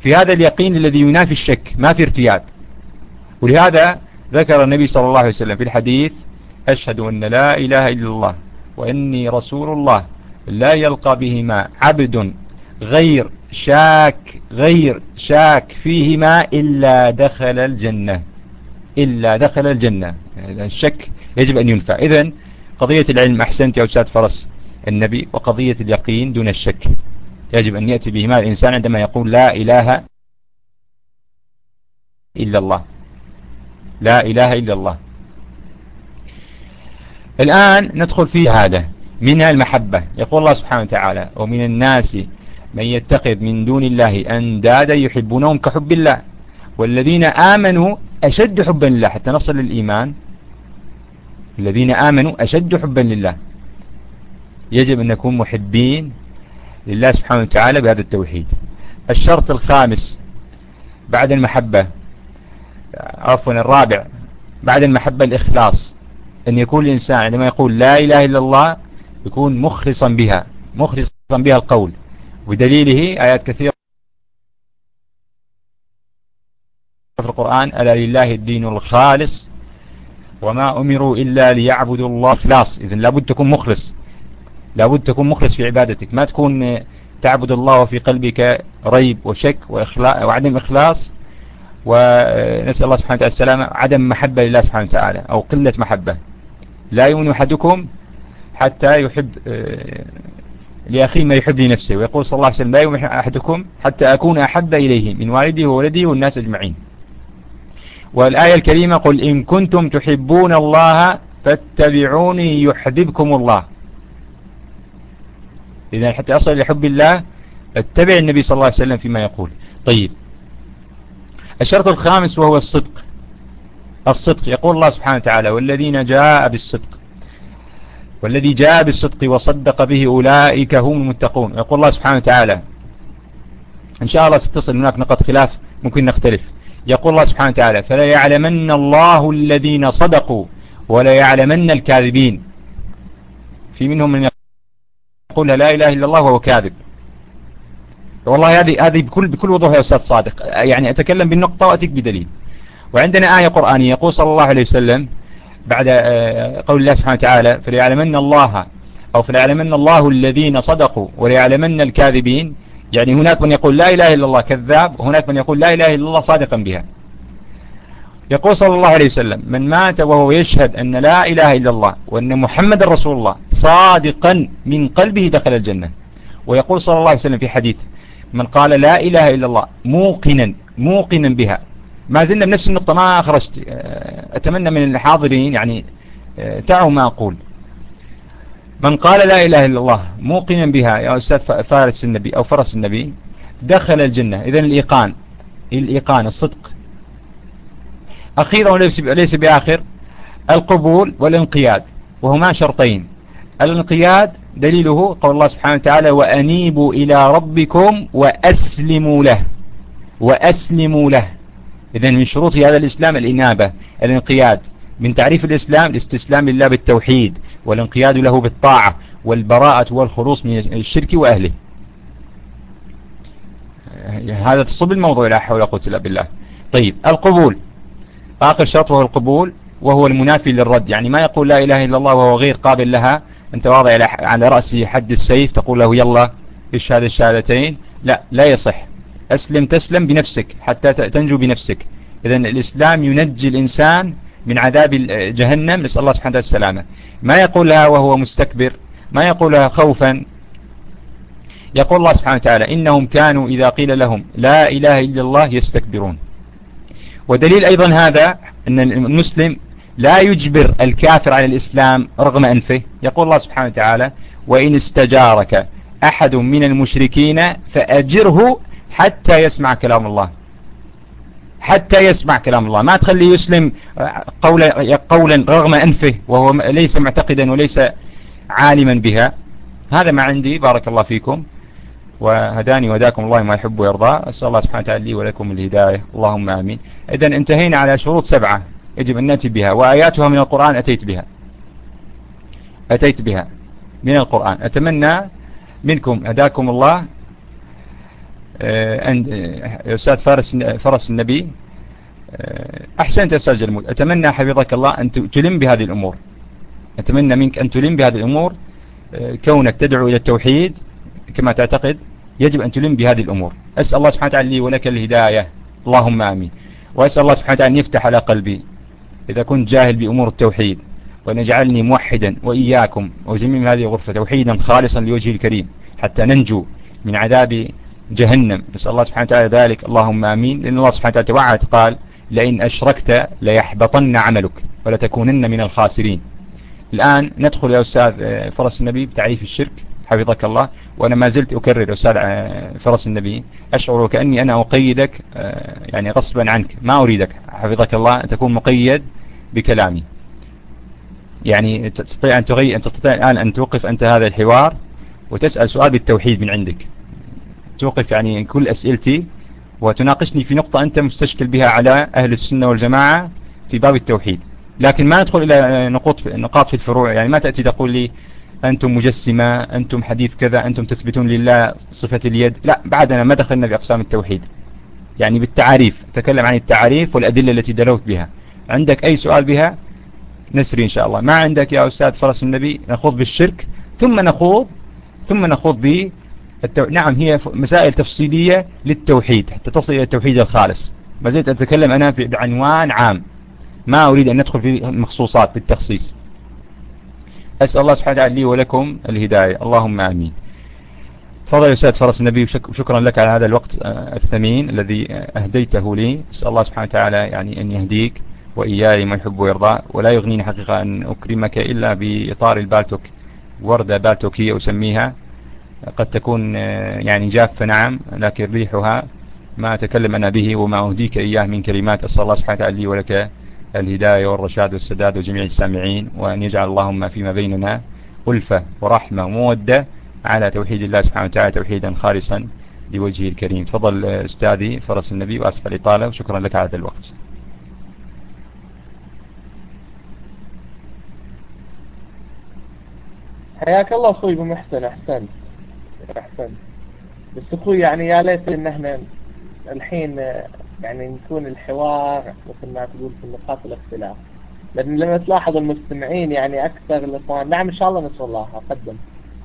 في هذا اليقين الذي ينافي الشك، ما في ارتياب. ولهذا ذكر النبي صلى الله عليه وسلم في الحديث: أشهد أن لا إله إلا الله وإني رسول الله لا يلقى بهما عبد غير شاك غير شاك فيهما إلا دخل الجنة إلا دخل الجنة. الشك يجب أن ينفع. إذن قضية العلم، أحسنت يا أستاذ فرس النبي، وقضية اليقين دون الشك يجب أن يأتي بهما الإنسان عندما يقول لا إله إلا الله، لا إله إلا الله. الآن ندخل في هذا، منها المحبة. يقول الله سبحانه وتعالى: ومن الناس من يتخذ من دون الله أندادا يحبونهم كحب الله والذين آمنوا أشد حبا لله، حتى نصل للإيمان. الذين آمنوا أشد حبا لله. يجب أن نكون محبين لله سبحانه وتعالى بهذا التوحيد. الشرط الخامس بعد المحبة، عفوا الرابع بعد المحبة، الإخلاص. أن يكون الإنسان عندما يقول لا إله إلا الله يكون مخلصا بها، مخلصا بها القول. ودليله آيات كثيرة في القرآن: ألا لله الدين الخالص وما أمروا إلا ليعبدوا الله. إخلاص. إذن لابد تكون مخلص، لابد تكون مخلص في عبادتك، ما تكون تعبد الله وفي قلبك ريب وشك وعدم إخلاص، ونسأل الله سبحانه وتعالى السلامة، عدم محبة لله سبحانه وتعالى أو قلة محبة. لا يؤمن أحدكم حتى يحب لأخيه ما يحب لنفسه، ويقول صلى الله عليه وسلم: لا يؤمن أحدكم حتى أكون أحب إليه من والده وولده والناس أجمعين. والآية الكريمة: قل إن كنتم تحبون الله فاتبعوني يحببكم الله. إذن حتى أصل لحب الله اتبع النبي صلى الله عليه وسلم فيما يقول. طيب، الشرط الخامس وهو الصدق. الصدق. يقول الله سبحانه وتعالى: والذين جاء بالصدق والذي جاء بالصدق وصدق به أولئك هم المتقون. يقول الله سبحانه وتعالى، إن شاء الله ستصل هناك نقط خلاف ممكن نختلف. يقول الله سبحانه وتعالى: فلا يعلمن الله الذين صدقوا ولا يعلمن الكاذبين. في منهم من يقول لا إله إلا الله وهو كاذب. والله هذه هذه بكل بكل وضوح يا أستاذ صادق، يعني أتكلم بالنقطة وأتيك بدليل. وعندنا آية قرآنية يقول صلى الله عليه وسلم بعد قول الله سبحانه وتعالى: فليعلمن الله أو فليعلمن الله الذين صدقوا وليعلمن الكاذبين. يعني هناك من يقول لا إله إلا الله كذاب، وهناك من يقول لا إله إلا الله صادقا بها. يقول صلى الله عليه وسلم: من مات وهو يشهد أن لا إله إلا الله وأن محمد رسول الله صادقا من قلبه دخل الجنة. ويقول صلى الله عليه وسلم في حديث: من قال لا إله إلا الله موقنا موقنا بها. ما زلنا بنفس النقطة، ما خرجت. أتمنى من الحاضرين يعني تعوا ما أقول. من قال لا إله إلا الله موقنا بها يا أستاذ فارس النبي أو فرس النبي دخل الجنة. إذن الإيقان، الإيقان الصدق. أخيرا وليس بآخر، القبول والانقياد، وهما شرطين. الانقياد دليله قول الله سبحانه وتعالى: وأنيبوا إلى ربكم وأسلموا له. وأسلموا له. إذن من شروط هذا الإسلام الإنابة، الانقياد. من تعريف الإسلام الاستسلام لله بالتوحيد والانقياد له بالطاعة والبراءة والخلوص من الشرك وأهله. هذا تصب الموضوع، لا حول ولا قوة إلا بالله. طيب، القبول آخر شرط وهو القبول، وهو المنافي للرد. يعني ما يقول لا إله إلا الله وهو غير قابل لها، أنت واضع على رأسه حد السيف تقول له يلا اشهد الشهادتين، لا لا يصح. أسلم تسلم بنفسك حتى تنجو بنفسك. إذن الإسلام ينجي الإنسان من عذاب جهنم، نسأل الله سبحانه وتعالى السلامة. ما يقولها وهو مستكبر، ما يقولها خوفا. يقول الله سبحانه وتعالى: إنهم كانوا إذا قيل لهم لا إله إلا الله يستكبرون. ودليل أيضا هذا أن المسلم لا يجبر الكافر على الإسلام رغم أنفه. يقول الله سبحانه وتعالى: وإن استجارك أحد من المشركين فأجره حتى يسمع كلام الله. حتى يسمع كلام الله، ما تخلي يسلم قولا, قولا رغم أنفه وهو ليس معتقدا وليس عالما بها. هذا ما عندي. بارك الله فيكم وهداني وهداكم الله ما يحب ويرضى. أسأل الله سبحانه وتعالى لي ولكم الهداية، اللهم آمين. إذن انتهينا على شروط سبعة يجب أن نأتي بها، وآياتها من القرآن أتيت بها أتيت بها من القرآن. أتمنى منكم هداكم الله عند أستاذ فارس فرس النبي. أحسنت يا أستاذ جلمود، أتمنى حفظك الله أن تلم بهذه الأمور، أتمنى منك أن تلم بهذه الأمور. كونك تدعو إلى التوحيد كما تعتقد يجب أن تلم بهذه الأمور. أسأل الله سبحانه وتعالى لي ولك الهداية، اللهم آمين. وأسأل الله سبحانه وتعالى أن يفتح على قلبي إذا كنت جاهل بأمور التوحيد، وأن يجعلني موحدا وإياكم وجميع هذه الغرفة توحيدا خالصا لوجهه الكريم حتى ننجو من عذاب جهنم. نسأل الله سبحانه وتعالى ذلك، اللهم آمين. لأن الله سبحانه وتعالى توعد قال لئن أشركت ليحبطن عملك ولتكونن من الخاسرين. الآن ندخل يا أستاذ فرس النبي بتعريف الشرك حفظك الله. وأنا ما زلت أكرر يا أستاذ فرس النبي، أشعر كأني أنا أقيدك يعني غصبا عنك، ما أريدك حفظك الله أن تكون مقيد بكلامي. يعني تستطيع أن تغير، أن تستطيع الآن أن توقف أنت هذا الحوار وتسأل سؤال بالتوحيد من عندك، توقف يعني كل أسئلتي وتناقشني في نقطة أنت مستشكل بها على أهل السنة والجماعة في باب التوحيد. لكن ما ندخل إلى نقاط نقاط في الفروع، يعني ما تأتي تقول لي أنتم مجسمة، أنتم حديث كذا، أنتم تثبتون لله صفة اليد. لا، بعدنا ما دخلنا في أقسام التوحيد، يعني بالتعاريف تكلم عن التعاريف والأدلة التي دلوت بها. عندك أي سؤال بها نسري إن شاء الله. ما عندك يا أستاذ فرس النبي نخوض بالشرك ثم نخوض ثم نخوض بالتو... نعم هي مسائل تفصيلية للتوحيد حتى تصل إلى التوحيد الخالص. ما زلت أتكلم أنا بعنوان عام، ما أريد أن ندخل في المخصوصات بالتخصيص. أسأل الله سبحانه وتعالى لي ولكم الهداية، اللهم آمين. تفضل يا أستاذ فرس النبي، وشكرا لك على هذا الوقت الثمين الذي أهديته لي. أسأل الله سبحانه وتعالى يعني أن يهديك وإياي ما يحب ويرضى. ولا يغنيني حقيقة أن أكرمك إلا بإطار البالتوك، وردة بالتوكية أسميها، قد تكون يعني جافة نعم، لكن ريحها ما أتكلم أنا به وما أهديك إياه من كلمات. أسأل الله سبحانه وتعالى لي ولك الهداية والرشاد والسداد وجميع السامعين، وأن يجعل اللهم فيما بيننا ألفة ورحمة ومودة على توحيد الله سبحانه وتعالى توحيدا خالصا لوجهه الكريم. تفضل أستاذي فرس النبي، وأسف الإطالة، وشكرا لك على هذا الوقت. حياك الله أخوي أبو محسن، أحسنت أحسنت. بس أخوي يعني يا ليت إن احنا الحين يعني نكون الحوار مثل ما تقول في نقاط الاختلاف، لأن لما تلاحظ المستمعين يعني أكثر الإخوان، نعم إن شاء الله نسأل الله أقدم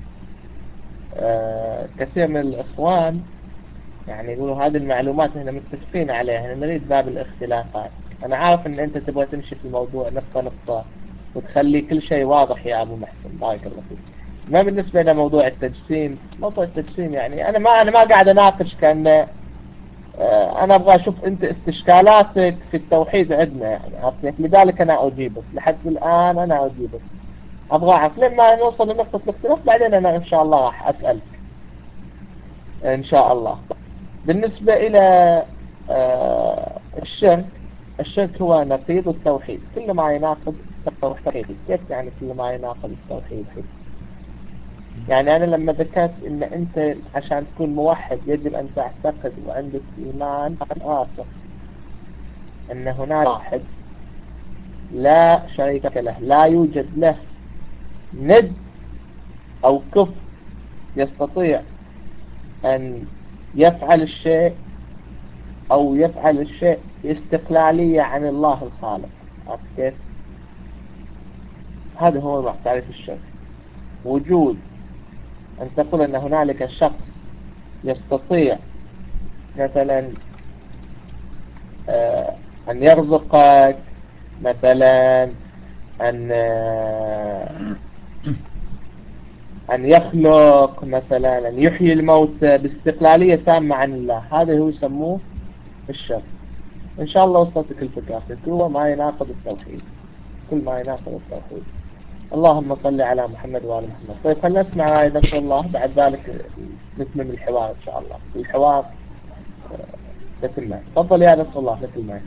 آه كثير من الإخوان يعني يقولوا هذه المعلومات احنا متفقين عليها، نريد باب الاختلافات. أنا عارف إن أنت تبغى تمشي في الموضوع نقطة نقطة وتخلي كل شيء واضح يا أبو محسن، بارك الله فيك. ما بالنسبة لموضوع التجسيم، موضوع التجسيم يعني أنا ما أنا ما قاعد أناقش كأن آه أنا أبغى أشوف أنت استشكالاتك في التوحيد عندنا يعني عرفت، لذلك أنا أجيبك لحد الآن، أنا أجيبك أبغى أعرف لما نوصل لنقطة الاختلاف بعدين أنا إن شاء الله راح أسألك إن شاء الله. بالنسبة إلى آه الشرك، الشرك هو نقيض التوحيد، كل ما يناقض التوحيد. كيف يعني كل ما يناقض التوحيد؟ يعني أنا لما ذكرت إن أنت عشان تكون موحد يجب أن تعتقد وعندك إيمان راسخ أن هناك واحد لا شريك له، لا يوجد له ند أو كف يستطيع أن يفعل الشيء أو يفعل الشيء استقلالية عن الله الخالق. عرفت كيف؟ هذا هو تعريف الشرك. وجود أن تقول أن هنالك شخص يستطيع مثلا آه أن يرزقك، مثلا أن آه أن يخلق، مثلا أن يحيي الموت باستقلالية تامة عن الله، هذا هو يسموه الشرك. إن شاء الله وصلتك الفكرة، هو ما يناقض التوحيد، كل ما يناقض التوحيد. اللهم صل على محمد وآل محمد. طيب خلنا نسمع آية نصر الله، بعد ذلك نتمم الحوار إن شاء الله. الحوار تتمه. تفضل يا نصر الله تتمه.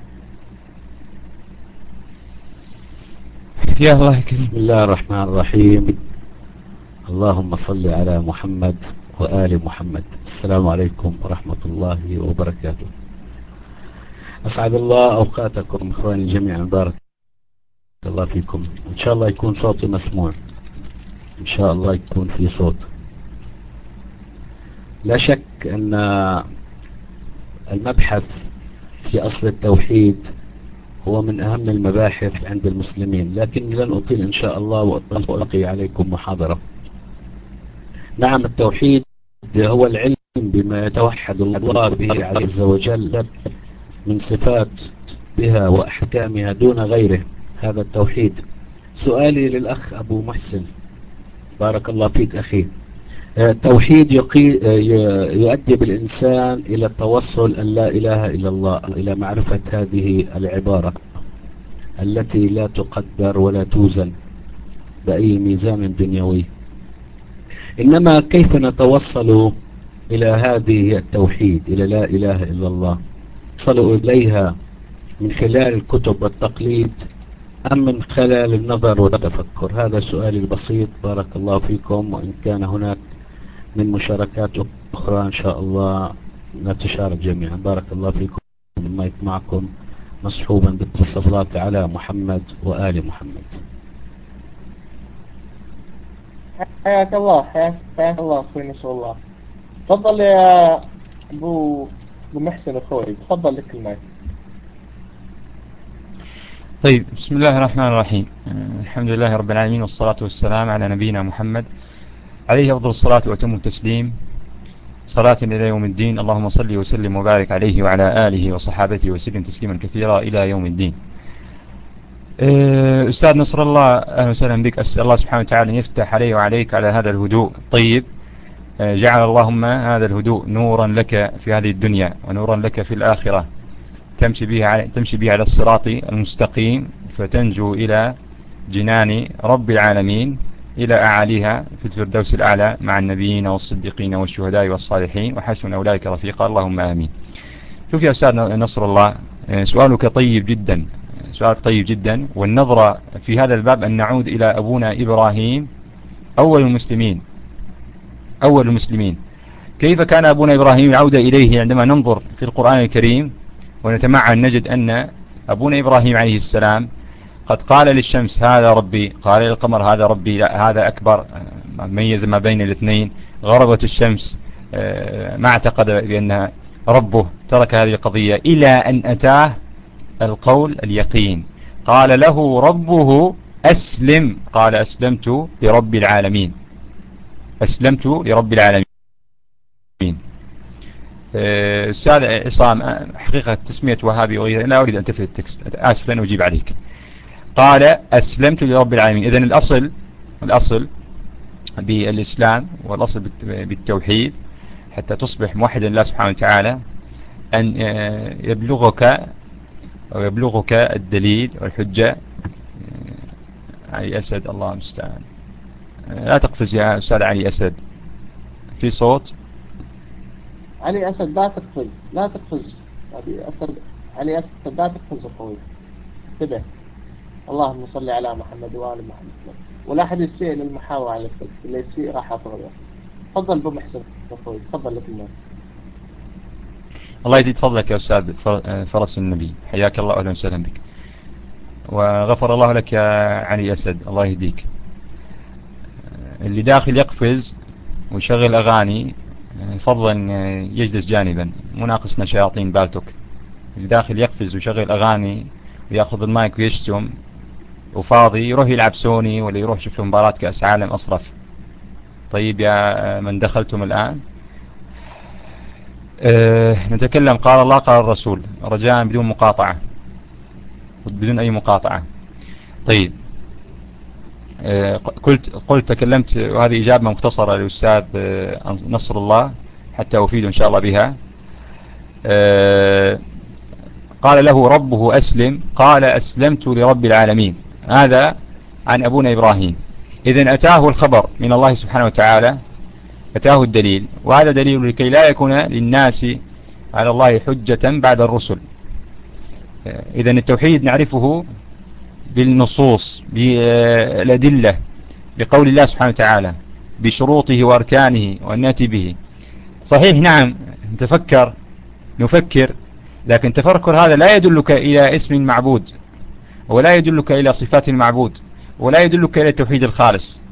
يا الله يكرمك. بسم الله الرحمن الرحيم. اللهم صل على محمد وآل محمد. السلام عليكم ورحمة الله وبركاته. أسعد الله أوقاتكم إخواني جميعا، بارك الله فيكم. إن شاء الله يكون صوتي مسموع، إن شاء الله يكون في صوت. لا شك أن المبحث في أصل التوحيد هو من أهم المباحث عند المسلمين، لكن لن أطيل إن شاء الله وألقي عليكم محاضرة. نعم، التوحيد هو العلم بما يتوحد الله به عز وجل من صفات بها وأحكامها دون غيره، هذا التوحيد. سؤالي للأخ أبو محسن، بارك الله فيك أخي. التوحيد يؤدي بالإنسان إلى التوصل أن لا إله إلا الله، إلى معرفة هذه العبارة التي لا تقدر ولا توزن بأي ميزان دنيوي. إنما كيف نتوصل إلى هذه التوحيد، إلى لا إله إلا الله؟ نصل إليها من خلال الكتب والتقليد أم من خلال النظر والتفكر؟ هذا سؤالي البسيط، بارك الله فيكم. وإن كان هناك من مشاركات أخرى إن شاء الله نتشارك جميعا. بارك الله فيكم. المايك معكم مصحوبا بالصلاة على محمد وآل محمد. حياك الله حياك الله أخوي نسأل الله. تفضل يا أبو أبو محسن أخوي، تفضل لك المايك. طيب، بسم الله الرحمن الرحيم. الحمد لله رب العالمين، والصلاة والسلام على نبينا محمد عليه أفضل الصلاة وأتم التسليم، صلاة إلى يوم الدين. اللهم صل وسلم وبارك عليه وعلى آله وصحابته وسلم تسليما كثيرا إلى يوم الدين. أستاذ نصر الله، أهلا وسهلا بك. أسأل الله سبحانه وتعالى أن يفتح علي وعليك على هذا الهدوء الطيب. جعل اللهم هذا الهدوء نورا لك في هذه الدنيا ونورا لك في الآخرة، تمشي به على, تمشي به على الصراط المستقيم فتنجو إلى جنان رب العالمين، إلى أعاليها في الفردوس الأعلى مع النبيين والصديقين والشهداء والصالحين وحسن أولئك رفيقا، اللهم آمين. شوف يا أستاذ نصر الله، سؤالك طيب جدا، سؤالك طيب جدا. والنظرة في هذا الباب أن نعود إلى أبونا إبراهيم أول المسلمين أول المسلمين كيف كان أبونا إبراهيم العودة إليه عندما ننظر في القرآن الكريم ونتمعن نجد أن أبونا إبراهيم عليه السلام قد قال للشمس هذا ربي، قال للقمر هذا ربي، لا هذا أكبر، ميز ما بين الاثنين. غربت الشمس ما اعتقد بأنها ربه، ترك هذه القضية إلى أن أتاه القول اليقين. قال له ربه أسلم، قال أسلمت لرب العالمين، أسلمت لرب العالمين. أستاذ عصام، حقيقة تسمية وهابي وغيرها لا أريد أن تفهم التكست، آسف لن أجيب عليك. قال أسلمت لرب العالمين. إذن الأصل الأصل بالإسلام والأصل بالتوحيد حتى تصبح موحدا لله سبحانه وتعالى أن يبلغك أو يبلغك الدليل والحجة. علي أسد، الله المستعان. لا تقفز يا أستاذ علي أسد، في صوت. علي أسد لا تقفز، لا تقفز علي أسد، علي أسد لا تقفز أخوي، انتبه. اللهم صل على محمد وآل محمد. ولا أحد يسيء للمحاور على الفلس، اللي يسيء راح أطرده. تفضل أبو محسن أخوي، تفضل لك الناس. الله يزيد فضلك يا أستاذ فرس النبي، حياك الله أهلا وسهلا بك، وغفر الله لك يا علي أسد، الله يهديك. اللي داخل يقفز ويشغل أغاني فضلا يجلس جانبا، مناقصنا شياطين بالتوك. اللي داخل يقفز ويشغل أغاني ويأخذ المايك ويشتم وفاضي يروح يلعب سوني ولا يروح يشوف له مباراة كأس عالم أصرف. طيب يا من دخلتم الآن، أه نتكلم قال الله قال الرسول رجاء بدون مقاطعة، بدون أي مقاطعة. طيب، أه قلت قلت تكلمت، وهذه إجابة مختصرة للأستاذ أه نصر الله حتى أفيد إن شاء الله بها. أه قال له ربه أسلم، قال أسلمت لرب العالمين. هذا عن أبونا إبراهيم. إذن أتاه الخبر من الله سبحانه وتعالى، أتاه الدليل، وهذا دليل لكي لا يكون للناس على الله حجة بعد الرسل. إذن التوحيد نعرفه بالنصوص، بالأدلة، بقول الله سبحانه وتعالى، بشروطه وأركانه وأن نأتي به. صحيح نعم نتفكر نفكر، لكن تفكر هذا لا يدلك إلى اسم معبود، ولا يدلك إلى صفات المعبود، ولا يدلك إلى التوحيد الخالص.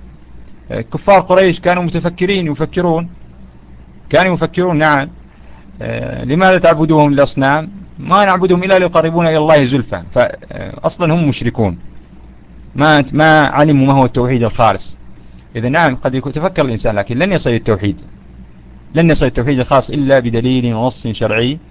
كفار قريش كانوا متفكرين يفكرون كانوا يفكرون نعم، لماذا تعبدوهم الأصنام؟ ما نعبدهم إلا ليقربونا إلى الله زلفى، فأصلا هم مشركون، ما ما علموا ما هو التوحيد الخالص. إذا نعم قد يتفكر الإنسان، لكن لن يصل التوحيد، لن يصل التوحيد الخاص إلا بدليل ونص شرعي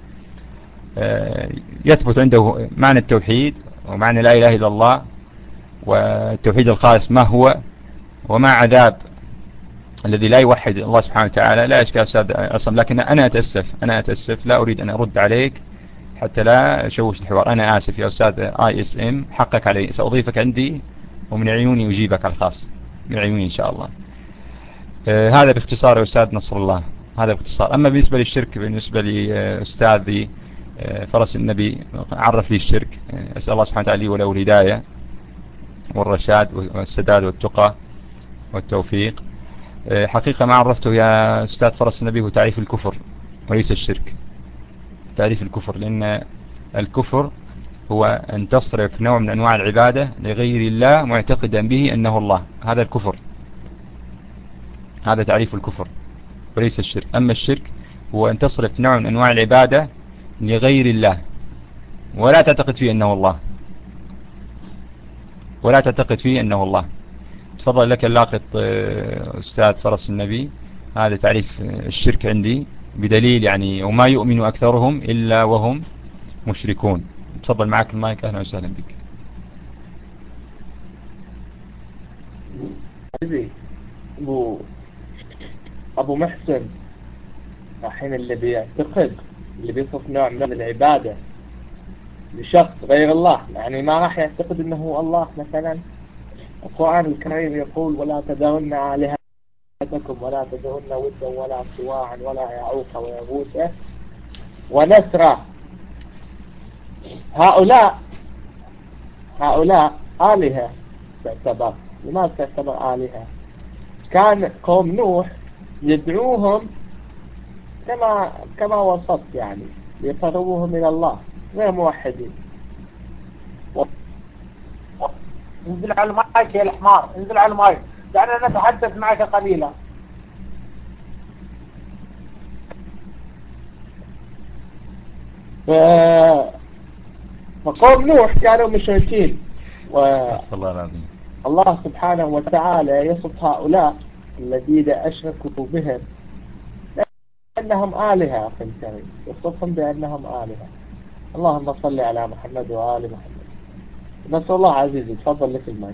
يثبت عنده معنى التوحيد ومعنى لا إله إلا الله، والتوحيد الخالص ما هو، وما عذاب الذي لا يوحد الله سبحانه وتعالى. لا إشكال أستاذ أصلا، لكن أنا أتأسف أنا أتأسف لا أريد أن أرد عليك حتى لا أشوش الحوار. أنا آسف يا أستاذ آي إس إم، حقك علي، سأضيفك عندي ومن عيوني أجيبك على الخاص، من عيوني إن شاء الله. آه هذا باختصار يا أستاذ نصر الله، هذا باختصار. أما بالنسبة للشرك، بالنسبة لأستاذي آه فرس النبي عرف لي الشرك، آه أسأل الله سبحانه وتعالى لي وله الهداية والرشاد والسداد والتقى والتوفيق. آه حقيقة ما عرفته يا أستاذ فرس النبي هو تعريف الكفر وليس الشرك. تعريف الكفر، لأن الكفر هو أن تصرف نوع من أنواع العبادة لغير الله معتقدا به أنه الله، هذا الكفر، هذا تعريف الكفر وليس الشرك. أما الشرك هو أن تصرف نوع من أنواع العبادة لغير الله ولا تعتقد فيه أنه الله، ولا تعتقد فيه أنه الله. تفضل لك اللاقط أستاذ فرس النبي، هذا تعريف الشرك عندي بدليل يعني، وما يؤمن أكثرهم إلا وهم مشركون. تفضل معك المايك، أهلا وسهلا بك. أبو أبو محسن، الحين اللي بيعتقد، اللي بيصف نوع من العبادة لشخص غير الله، يعني ما راح يعتقد أنه الله. مثلا القرآن الكريم يقول ولا تذرن آلهتكم ولا تذرن ودا ولا سواعا ولا يعوق ويغوث ونسرا. هؤلاء هؤلاء آلهة تعتبر. لماذا تعتبر آلهة؟ كان قوم نوح يدعوهم كما كما وصفت، يعني يقربوهم إلى الله غير موحدين. انزل على المايك يا الحمار، انزل على المايك، دعنا نتحدث معك قليلا. ف... فقوم نوح كانوا مشركين، والله سبحانه وتعالى يصف هؤلاء الذين أشركوا بهم أنهم آلهة. أخي الكريم يصفهم بأنهم آلهة. اللهم صل على محمد وآل محمد. نسأل الله عزيزي، تفضل لك المايك.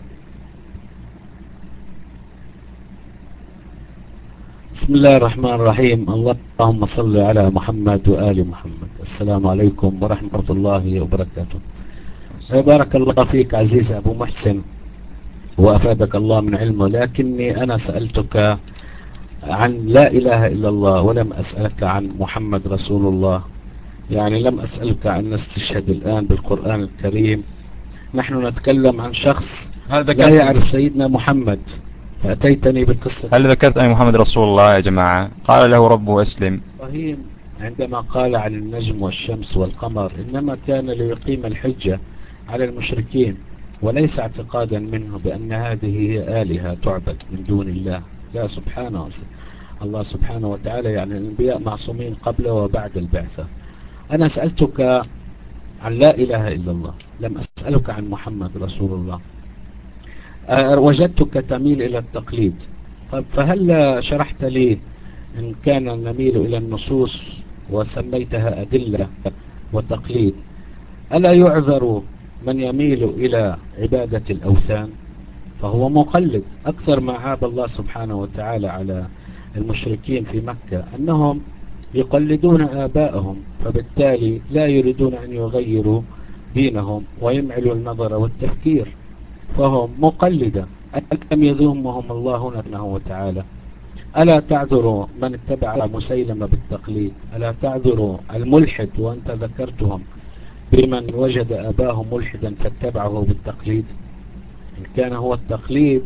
بسم الله الرحمن الرحيم. اللهم صل على محمد وآل محمد. السلام عليكم ورحمة الله وبركاته. بارك الله فيك عزيز أبو محسن وأفادك الله من علمه، لكني أنا سألتك عن لا إله إلا الله ولم أسألك عن محمد رسول الله. يعني لم أسألك عن نستشهد الآن بالقرآن الكريم. نحن نتكلم عن شخص لا يعرف سيدنا محمد، فأتيتني بالقصة. هل ذكرت أن محمد رسول الله يا جماعة؟ قال له ربه أسلم. إبراهيم عندما قال عن النجم والشمس والقمر إنما كان ليقيم الحجة على المشركين، وليس اعتقادا منه بأن هذه هي آلهة تعبد من دون الله. لا، سبحانه الله سبحانه وتعالى، يعني الأنبياء معصومين قبل وبعد البعثة. أنا سألتك عن لا إله إلا الله، لم أسألك عن محمد رسول الله. أه وجدتك تميل إلى التقليد. طب فهل شرحت لي إن كان نميل إلى النصوص وسميتها أدلة وتقليد، ألا يعذر من يميل إلى عبادة الأوثان؟ فهو مقلد. أكثر ما عاب الله سبحانه وتعالى على المشركين في مكة أنهم يقلدون آبائهم، فبالتالي لا يريدون أن يغيروا دينهم ويمعلوا النظر والتفكير، فهم مقلدة. ألم يذمهم الله سبحانه وتعالى؟ ألا تعذر من اتبع مسيلمة بالتقليد؟ ألا تعذر الملحد وأنت ذكرتهم بمن وجد أباه ملحدا فاتبعه بالتقليد؟ إن كان هو التقليد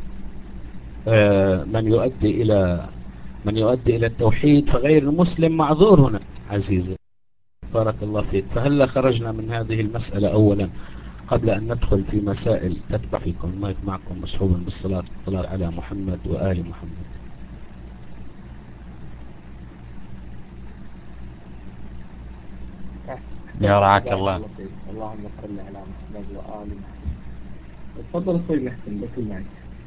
من يؤدي إلى من يؤدي إلى التوحيد، فغير المسلم معذور هنا عزيزي. بارك الله فيك. فهل خرجنا من هذه المسألة أولا قبل أن ندخل في مسائل تتبع فيكم؟ المايك معكم مسحوبا بالصلاة على محمد وآل محمد. يا رعاك الله. اللهم صل على محمد وآل محمد. تفضل أخوي محسن لك المايك.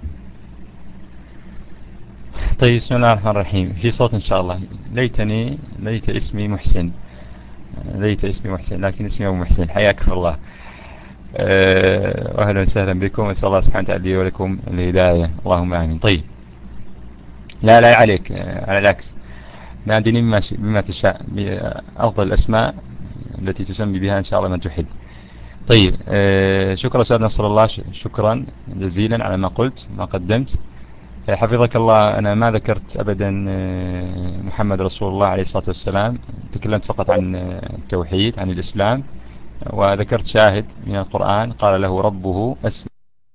طيب بسم الله الرحمن الرحيم. في صوت إن شاء الله. ليتني ليت اسمي محسن، ليت اسمي محسن لكن اسمي أبو محسن. حياكم الله وأهلا وسهلا بكم. أسأل الله سبحانه وتعالى لي ولكم الهداية اللهم آمين. طيب لا لا عليك، على العكس نادني بما, بما تشاء، بأفضل الأسماء التي تسمي بها إن شاء الله من تحب. طيب شكرا أستاذ نصر الله، شكرا جزيلا على ما قلت ما قدمت. حفظك الله. أنا ما ذكرت أبدا محمد رسول الله عليه الصلاة والسلام، تكلمت فقط عن التوحيد عن الإسلام، وذكرت شاهد من القرآن قال له ربه أسلم،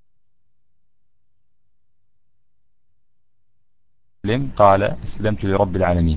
قال أسلمت لرب العالمين.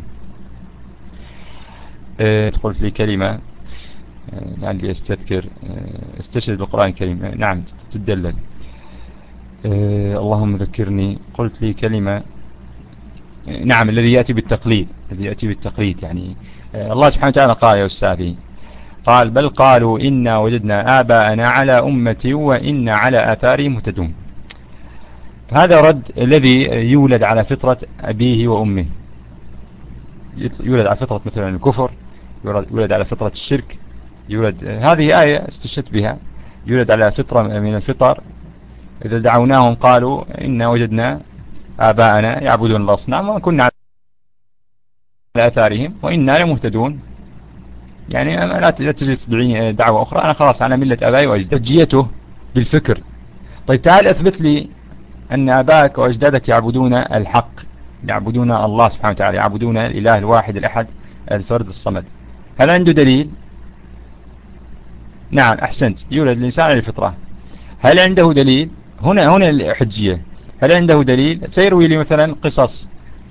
قلت لي كلمة لعلي أستذكر، استشهد بالقرآن الكريم. نعم تدلل. اللهم ذكرني. قلت لي كلمة، نعم الذي يأتي بالتقليد، الذي يأتي بالتقليد يعني الله سبحانه وتعالى قال يا أستاذي، قال بل قالوا إنا وجدنا آباءنا على أمة وإنا على آثارهم مهتدون. هذا رد الذي يولد على فطرة أبيه وأمه، يولد على فطرة مثلا الكفر، يولد على فطرة الشرك، يولد، هذه آية استشهدت بها، يولد على فطرة من الفطر. إذا دعوناهم قالوا إنا وجدنا آباءنا يعبدون الأصنام وكنا على آثارهم وإنا لمهتدون. يعني لا تجي تدعيني دعوة أخرى، أنا خلاص على ملة آبائي وأجدادي. حجيته بالفكر. طيب تعال أثبت لي أن آبائك وأجدادك يعبدون الحق، يعبدون الله سبحانه وتعالى، يعبدون الإله الواحد الأحد الفرد الصمد. هل عنده دليل؟ نعم أحسنت، يولد الإنسان على الفطرة. هل عنده دليل؟ هنا هنا الحجية. هل عنده دليل؟ سيروي لي مثلا قصص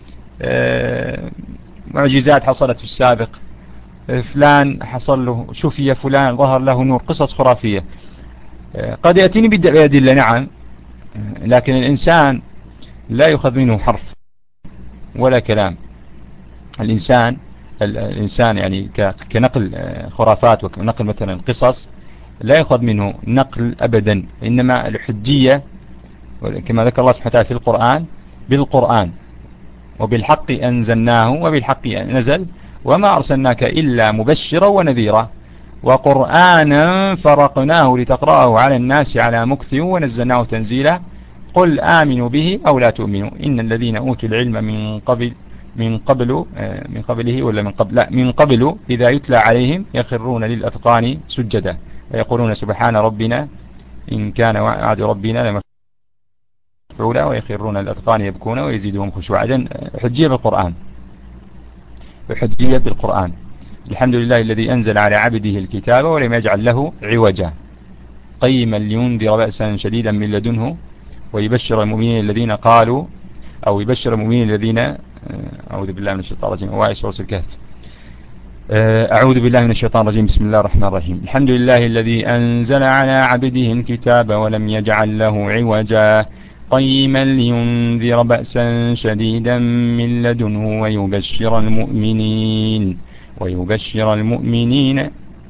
معجزات حصلت في السابق، فلان حصل له شفي، فلان ظهر له نور، قصص خرافية. قد يأتيني بأدلة نعم، لكن الإنسان لا يؤخذ منه حرف ولا كلام. الإنسان الإنسان يعني كنقل خرافات ونقل مثلا قصص لا يؤخذ منه نقل أبدا، إنما الحجية كما ذكر الله سبحانه وتعالى في القرآن بالقرآن وبالحق أنزلناه وبالحق نزل وما أرسلناك إلا مبشرا ونذيرا وقرآنا فرقناه لتقرأه على الناس على مكث ونزلناه تنزيلا قل آمنوا به أو لا تؤمنوا إن الذين أوتوا العلم من قبل من قبل من قبله ولا من قبل لا من قبل إذا يتلى عليهم يخرون للأذقان سجدا ويقولون سبحان ربنا إن كان وعد ربنا لمفعولا ويخرون للأذقان يبكون ويزيدهم خشوعا. حجية بالقرآن، حجية بالقرآن. الحمد لله الذي أنزل على عبده الكتاب ولم يجعل له عوجا قيما لينذر بأسا شديدا من لدنه ويبشر المؤمنين الذين قالوا أو يبشر المؤمنين الذين أعوذ بالله من الشيطان الرجيم. أوائل سورة الكهف. أعوذ بالله من الشيطان الرجيم. بسم الله الرحمن الرحيم. الحمد لله الذي أنزل على عبده الكتاب ولم يجعل له عوجا قيما لينذر بأسا شديدا من لدنه ويبشر المؤمنين ويبشر المؤمنين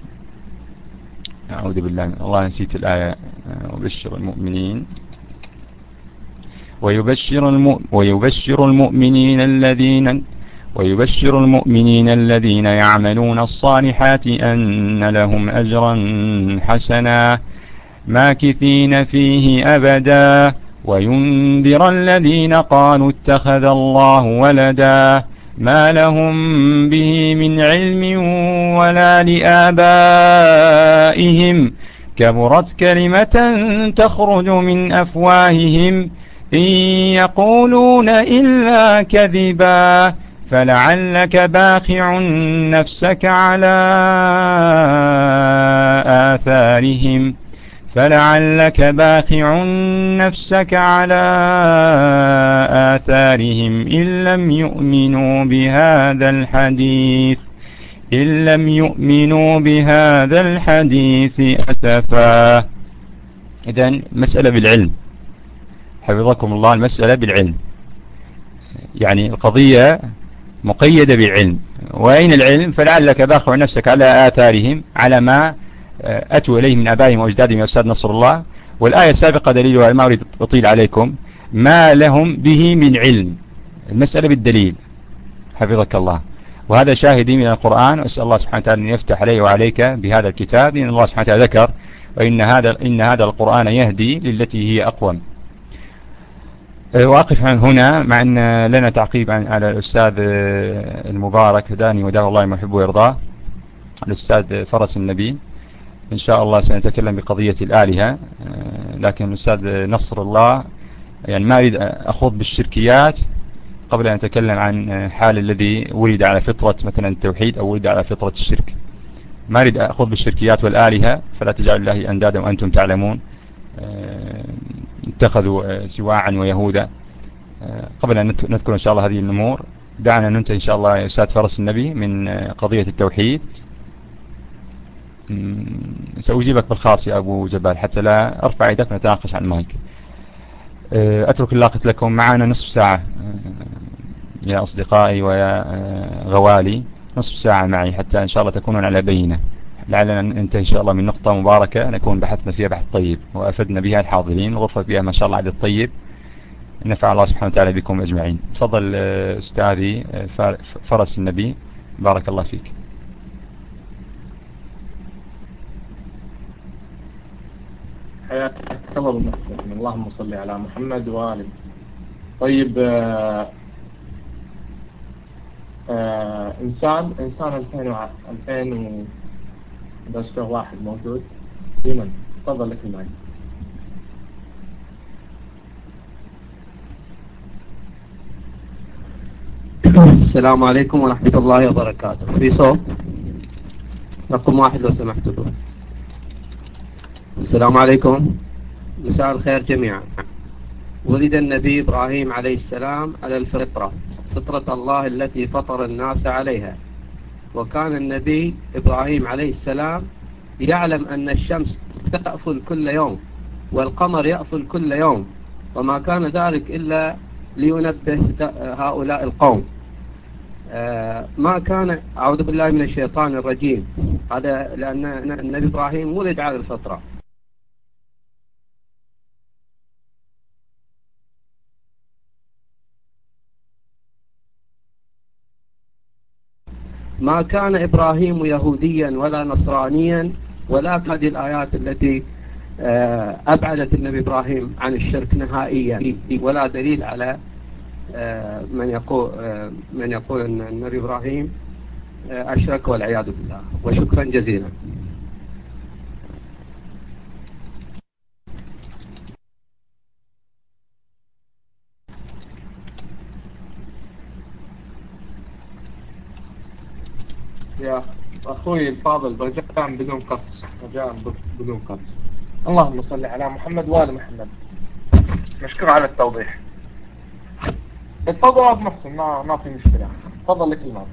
أعوذ بالله من الله نسيت الآية. ويبشر المؤمنين ويبشر الم ويبشر المؤمنين الذين ويبشر المؤمنين الذين يعملون الصالحات أن لهم أجرا حسنا ماكثين فيه أبدا وينذر الذين قالوا اتخذ الله ولدا ما لهم به من علم ولا لآبائهم كبرت كلمة تخرج من أفواههم إن يقولون إلا كذبا فلعلك باخع نفسك على آثارهم فلعلك باخع نفسك على آثارهم إن لم يؤمنوا بهذا الحديث إن لم يؤمنوا بهذا الحديث أسفا. إذن مسألة بالعلم حفظكم الله، المسألة بالعلم يعني القضية مقيدة بالعلم وأين العلم؟ فلعلك باخع نفسك على آثارهم على ما أتوا إليه من أبائهم وأجدادهم يا أستاذ نصر الله. والآية السابقة دليلها، ما أريد أطيل عليكم، ما لهم به من علم، المسألة بالدليل حفظك الله. وهذا شاهدي من القرآن، وأسأل الله سبحانه وتعالى أن يفتح علي وعليك بهذا الكتاب، لأن الله سبحانه وتعالى ذكر وإن هذا, إن هذا القرآن يهدي للتي هي أقوم. وأقف عن هنا، مع أن لنا تعقيب على الأستاذ المبارك داني وداه الله ما يحب ويرضاه، الأستاذ فرس النبي. إن شاء الله سنتكلم بقضية الآلهة، لكن الأستاذ نصر الله يعني ما أريد أخوض بالشركيات قبل أن أتكلم عن حال الذي ولد على فطرة مثلا التوحيد أو ولد على فطرة الشرك. ما أريد أخوض بالشركيات والآلهة، فلا تجعل الله أندادا وأنتم تعلمون اتخذوا سواعا ويهودا. قبل أن نذكر إن شاء الله هذه الأمور، دعنا ننتهي إن شاء الله يا أستاذ فرس النبي من قضية التوحيد. سأجيبك بالخاص يا أبو جبال حتى لا أرفع يدك ونتناقش عن المايك. أترك اللاقط لكم، معنا نصف ساعة يا أصدقائي ويا غوالي، نصف ساعة معي حتى إن شاء الله تكونون على بينة. لعلنا ننتهي إن شاء الله من نقطة مباركة نكون بحثنا فيها بحث طيب وأفدنا بها الحاضرين، غرفة فيها ما شاء الله عدد طيب، نفع الله سبحانه وتعالى بكم أجمعين. تفضل أستاذي فرس النبي، بارك الله فيك. حياك الله المحسن، اللهم صل على محمد وآله. طيب آآ آآ إنسان إنسان ألفين بس واحد موجود يمن، تفضل لك المايك. السلام عليكم ورحمة الله وبركاته. في صوت؟ رقم واحد لو سمحتوا. السلام عليكم، مساء الخير جميعا. ولد النبي إبراهيم عليه السلام على الفطرة، فطرة الله التي فطر الناس عليها. وكان النبي إبراهيم عليه السلام يعلم أن الشمس تأفل كل يوم والقمر يأفل كل يوم، وما كان ذلك إلا لينبه هؤلاء القوم. ما كان، أعوذ بالله من الشيطان الرجيم، هذا لأن النبي إبراهيم ولد على الفطرة. ما كان إبراهيم يهوديا ولا نصرانيا، ولا هذه الآيات التي أبعدت النبي إبراهيم عن الشرك نهائيا، ولا دليل على من يقول من يقول أن النبي إبراهيم أشرك والعياذ بالله. وشكرا جزيلا. يا أخوي الفاضل، رجاء بدون قص، رجاء بدون قص. اللهم صل على محمد وآل محمد. مشكور على التوضيح. اتفضل أبو محسن، ما ما في مشكلة، تفضل لك الماء.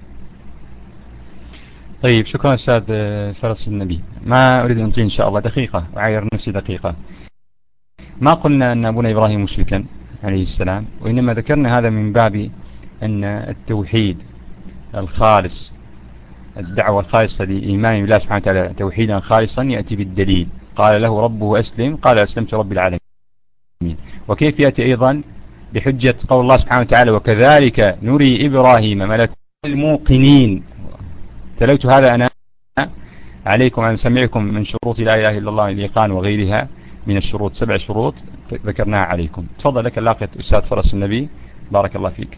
طيب شكرا أستاذ فرس النبي. ما أريد أن أطيل إن شاء الله دقيقة، أعير نفسي دقيقة. ما قلنا أن أبونا إبراهيم مشركا عليه السلام، وإنما ذكرنا هذا من باب أن التوحيد الخالص، الدعوة الخالصة لإيمان بالله سبحانه وتعالى توحيدا خالصا، يأتي بالدليل. قال له ربه أسلم، قال أسلمت رب العالمين. وكيف يأتي أيضا بحجة قول الله سبحانه وتعالى وكذلك نري إبراهيم ملك الموقنين. تلوت هذا أنا عليكم أن سمعكم من شروط لا إله إلا الله الإيقان وغيرها من الشروط، سبع شروط ذكرناها عليكم. تفضل لك اللاقط أستاذ فرس النبي، بارك الله فيك.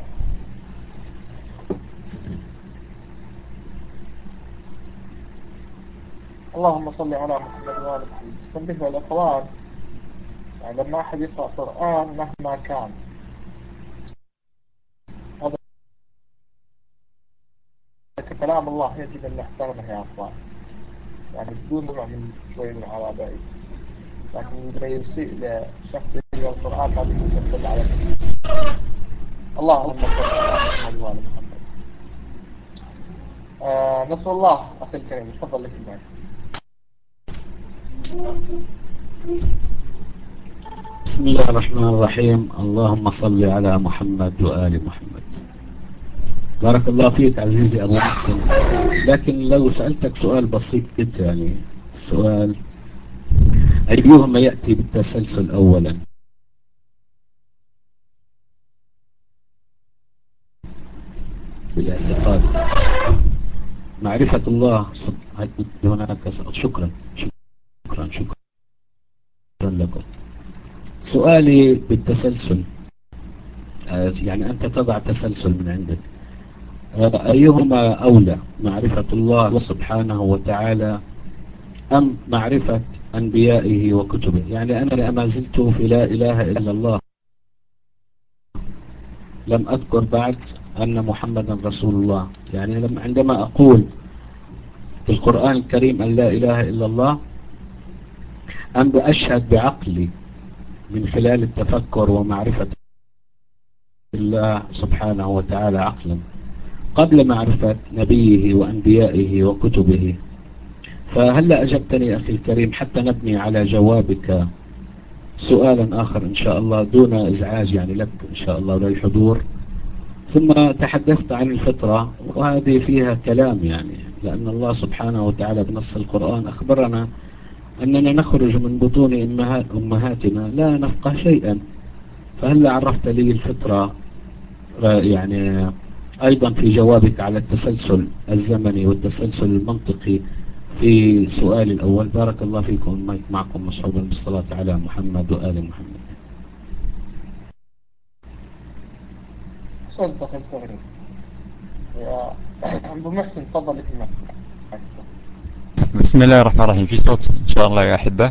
اللهم صل على محمد وآل محمد. استنبه الأخوان، يعني لما أحد يقرأ قرآن مهما كان، هذا كلام الله، يجب أن نحترمه يا أخوان، يعني بدون نوع من شوي من العرابي. لكن لما يسيء لشخص يقرأ القرآن هذه تدل على اللهم صل على محمد وآل محمد. آه نسأل الله أخي الكريم، تفضل لك الماء. بسم الله الرحمن الرحيم. اللهم صل على محمد وآل محمد. بارك الله فيك عزيزي أبو محسن. لكن لو سألتك سؤال بسيط جدا، يعني سؤال أيهما يأتي بالتسلسل أولا؟ بالاعتقاد معرفة الله. هناك شكرا شكرا شكرا لكم. سؤالي بالتسلسل، يعني أنت تضع تسلسل من عندك. أيهما أولى، معرفة الله سبحانه وتعالى أم معرفة أنبيائه وكتبه؟ يعني أنا لما زلت في لا إله إلا الله لم أذكر بعد أن محمدا رسول الله. يعني لما عندما أقول في القرآن الكريم أن لا إله إلا الله، أم بأشهد بعقلي من خلال التفكر ومعرفة الله سبحانه وتعالى عقلا قبل معرفة نبيه وأنبيائه وكتبه. فهل أجبتني أخي الكريم حتى نبني على جوابك سؤالا آخر إن شاء الله دون إزعاج يعني لك إن شاء الله وللحضور. ثم تحدثت عن الفطرة، وهذه فيها كلام، يعني لأن الله سبحانه وتعالى بنص القرآن أخبرنا أننا نخرج من بطون أمهاتنا لا نفقه شيئا. فهل عرفت لي الفطرة يعني أيضا في جوابك على التسلسل الزمني والتسلسل المنطقي في سؤال الأول؟ بارك الله فيكم. معكم مصحوبا بالصلاة على محمد وآل محمد. صدق الفغري يا أبو محسن، تفضل لك المحسن. بسم الله الرحمن الرحيم. في صوت إن شاء الله يا أحبة؟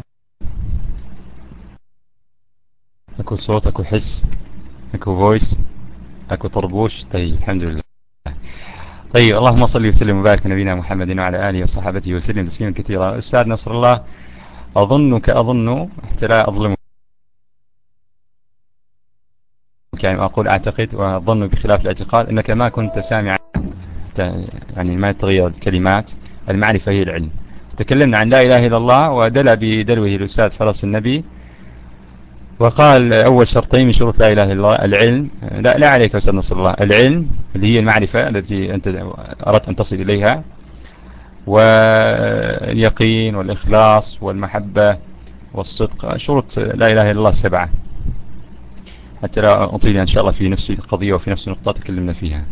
أكو صوت، أكو حس، أكو فويس، أكو طربوش؟ طيب الحمد لله. طيب اللهم صل وسلم وبارك على نبينا محمد وعلى آله وصحبه وسلم تسليما كثيرا. أستاذ نصر الله، أظنك أظن حتى لا أظلمك، يعني أقول أعتقد وأظن بخلاف الاعتقاد أنك ما كنت سامعا، يعني ما تغير الكلمات. المعرفة هي العلم. تكلمنا عن لا إله إلا الله، ودل بدلوه الأستاذ فرس النبي وقال أول شرطين من شروط لا إله إلا الله العلم. لا لا عليك أستاذ نصر الله، العلم اللي هي المعرفة التي أنت أردت أن تصل إليها، واليقين والإخلاص والمحبة والصدق. شروط لا إله إلا الله سبعة، حتى لا أطيل إن شاء الله في نفس القضية وفي نفس النقطة تكلمنا فيها.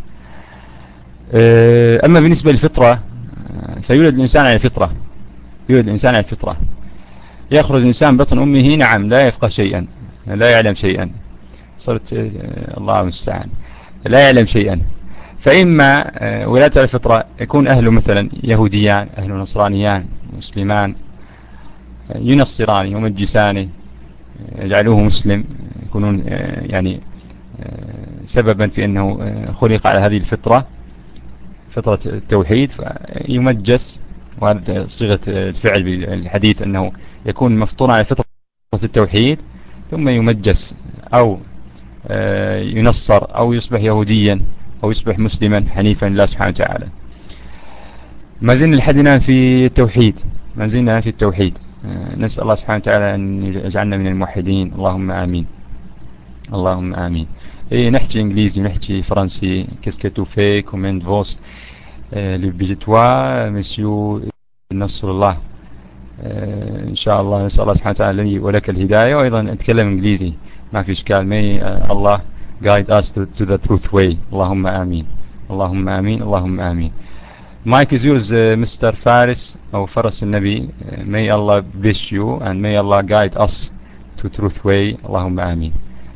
أما بالنسبة للفطرة، فيولد الإنسان على الفطرة، يولد الإنسان على الفطرة. يخرج الإنسان بطن أمه نعم لا يفقه شيئا، لا يعلم شيئا، صرت الله المستعان، لا يعلم شيئا. فإما ولاية على الفطرة يكون أهله مثلا يهوديان، أهله نصرانيان، مسلمان، ينصرانه يمجسانه، يجعلوه مسلم، يكونون يعني سببا في أنه خلق على هذه الفطرة، فطرة التوحيد، فيمجس. وهذا صيغة الفعل بالحديث أنه يكون مفطورا على فطرة التوحيد ثم يمجس أو ينصر أو يصبح يهوديا أو يصبح مسلما حنيفا لله سبحانه وتعالى. ما زلنا لحدنا في التوحيد، ما زلنا في التوحيد. نسأل الله سبحانه وتعالى أن يجعلنا من الموحدين، اللهم آمين اللهم آمين. إيه نحكي إنجليزي ونحكي فرنسي. Qu'est-ce que tu fais? Comment vas-tu? Le budget, monsieur نصر الله. إن شاء الله نسأل الله سبحانه وتعالى لي ولك الهداية، وأيضا أتكلم إنجليزي ما في إشكال. may Allah guide us to, to the truth way. اللهم آمين اللهم آمين اللهم آمين. Mike is yours, uh, Mister Faris أو فرس النبي. may Allah bless you and may Allah guide us to truth way. اللهم آمين.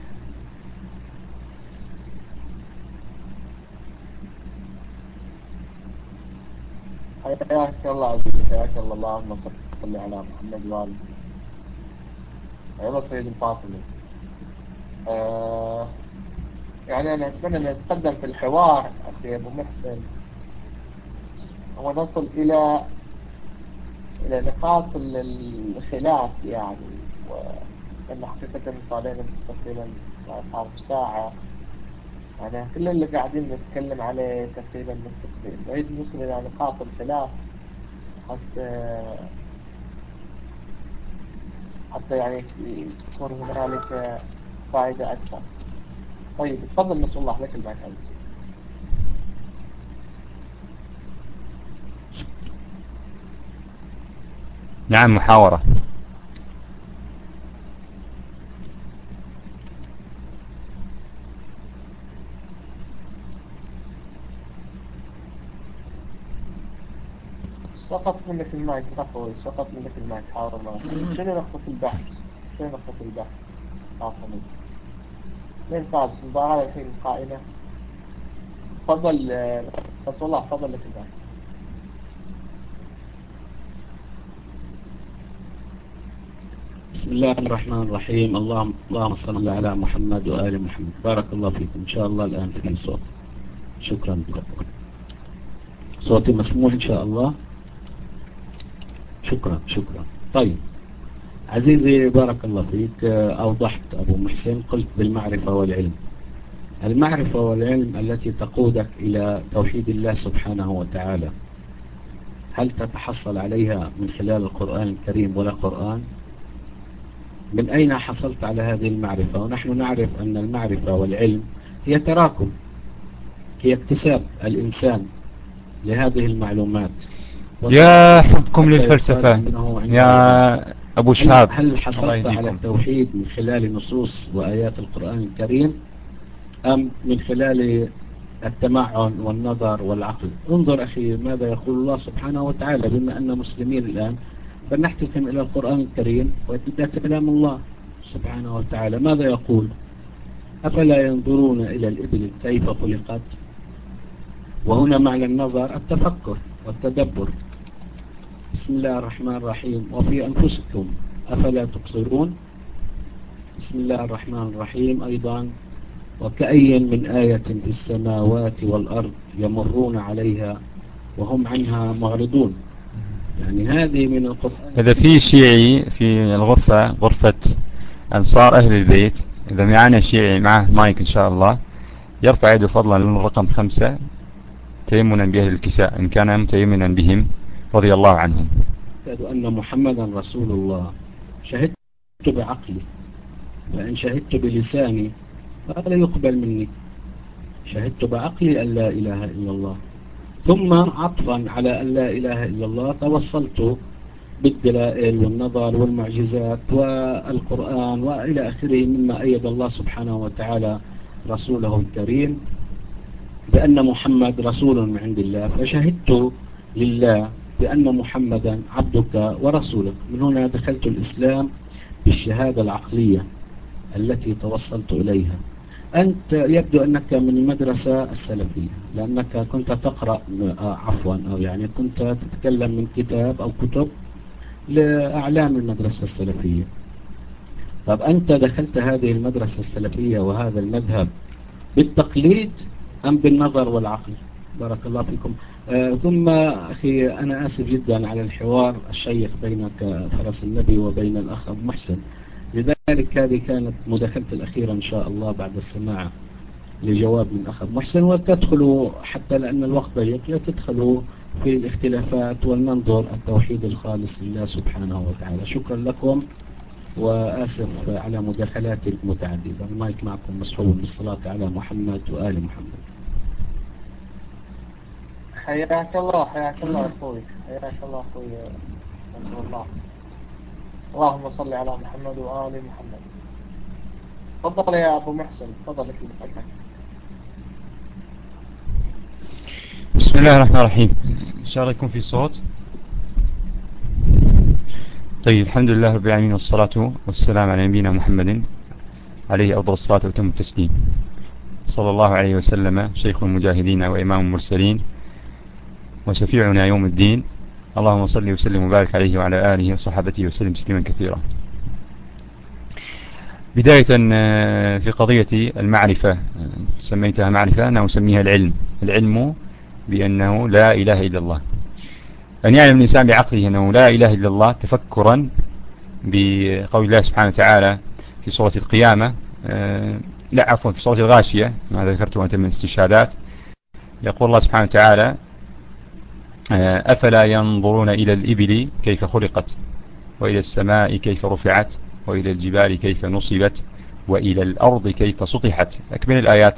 حياك الله عزيزي، حياك الله. اللهم صل على محمد وآل محمد. أيها السيد الفاطمي، آه يعني أنا أتمنى أن نتقدم في الحوار أخي أبو محسن ونصل إلى إلى نقاط الخلاف، يعني وأن حقيقة صارنا تقريبا صار ساعة، يعني كل اللي قاعدين نتكلم عليه تقريبا مستقبل نريد نوصل إلى نقاط الخلاف حتى حتى يعني تكون هنالك فائدة أكثر. طيب تفضل نصر الله لك المكان. نعم محاورة. سقط منك المايك أخوي، سقط منك المايك، حاضر الله. شنو نقطة البحث؟ شنو نقطة البحث؟ عفوا. مين فاز؟ المباراة الحين قائمة. تفضل بس والله تفضل لك البحث. بسم الله الرحمن الرحيم. اللهم اللهم صل على محمد وآل محمد. بارك الله فيكم. إن شاء الله الآن في صوت. شكرا لكم. صوتي مسموع إن شاء الله. شكرا شكرا. طيب عزيزي بارك الله فيك، أوضحت أبو محسن، قلت بالمعرفة والعلم. المعرفة والعلم التي تقودك إلى توحيد الله سبحانه وتعالى، هل تتحصل عليها من خلال القرآن الكريم ولا قرآن؟ من أين حصلت على هذه المعرفة؟ ونحن نعرف أن المعرفة والعلم هي تراكم، هي اكتساب الإنسان لهذه المعلومات. يا حبكم للفلسفة يا أبو شهاب، هل حصلت على التوحيد من خلال نصوص وآيات القرآن الكريم أم من خلال التمعن والنظر والعقل؟ انظر أخي ماذا يقول الله سبحانه وتعالى. بما أن مسلمين الآن فلنحتكم إلى القرآن الكريم وإلى كلام الله سبحانه وتعالى. ماذا يقول؟ أفلا ينظرون إلى الإبل كيف خلقت؟ وهنا معنى النظر التفكر والتدبر. بسم الله الرحمن الرحيم. وفي أنفسكم أفلا تبصرون. بسم الله الرحمن الرحيم أيضا. وكأي من آية في السماوات والأرض يمرون عليها وهم عنها معرضون. يعني هذه من القرآن. إذا في شيعي في الغرفة، غرفة أنصار أهل البيت، إذا معنا شيعي معه مايك إن شاء الله يرفع يده فضلا للرقم خمسة تيمنا بأهل الكساء إن كان متيمنا بهم رضي الله عنهم. أشهد أن محمدا رسول الله. شهدت بعقلي، فإن شهدت بلساني فلا يقبل مني. شهدت بعقلي أن لا إله إلا الله، ثم عطفا على أن لا إله إلا الله توصلت بالدلائل والنظر والمعجزات والقرآن وإلى آخره مما أيد الله سبحانه وتعالى رسوله الكريم بأن محمد رسول من عند الله. فشهدت لله بأن محمدا عبدك ورسولك. من هنا دخلت الإسلام بالشهادة العقلية التي توصلت إليها. أنت يبدو أنك من المدرسة السلفية لأنك كنت تقرأ عفوا أو يعني كنت تتكلم من كتاب أو كتب لأعلام المدرسة السلفية. طب أنت دخلت هذه المدرسة السلفية وهذا المذهب بالتقليد أم بالنظر والعقل؟ بارك الله فيكم. آه ثم أخي أنا آسف جدا على الحوار الشيق بينك فرس النبي وبين الأخ أبو محسن، لذلك هذه كانت مداخلتي الأخيرة إن شاء الله بعد السماع لجواب من أخ أبو محسن، وتدخلوا حتى لأن الوقت ضيق لا تدخلوا في الاختلافات ولننظر التوحيد الخالص لله سبحانه وتعالى. شكرا لكم وآسف على مداخلاتي المتعددة. المايك معكم مسحوب بالصلاة على محمد وآل محمد. حياك الله حياك الله أخوي، حياك الله أخوي نصر الله. اللهم صل على محمد وآل محمد. تفضل يا أبو محسن، تفضل لك المحمد. بسم الله الرحمن الرحيم. إن شاء الله يكون في صوت. طيب الحمد لله رب العالمين والصلاة والسلام على نبينا محمد عليه أفضل الصلاة وتم التسليم صلى الله عليه وسلم، شيخ المجاهدين وإمام المرسلين وشفيعنا يوم الدين. اللهم صل وسلم وبارك عليه وعلى آله وصحبه وسلم تسليما كثيرا. بداية في قضية المعرفة، سميتها معرفة، أنا أسميها العلم. العلم بأنه لا إله إلا الله، أن يعلم الإنسان بعقله أنه لا إله إلا الله تفكرا بقول الله سبحانه وتعالى في سورة القيامة، لا عفوا في سورة الغاشية ما ذكرته أنت من استشهادات. يقول الله سبحانه وتعالى أفلا ينظرون إلى الإبل كيف خلقت وإلى السماء كيف رفعت وإلى الجبال كيف نصبت وإلى الأرض كيف سطحت. أكمل الآيات.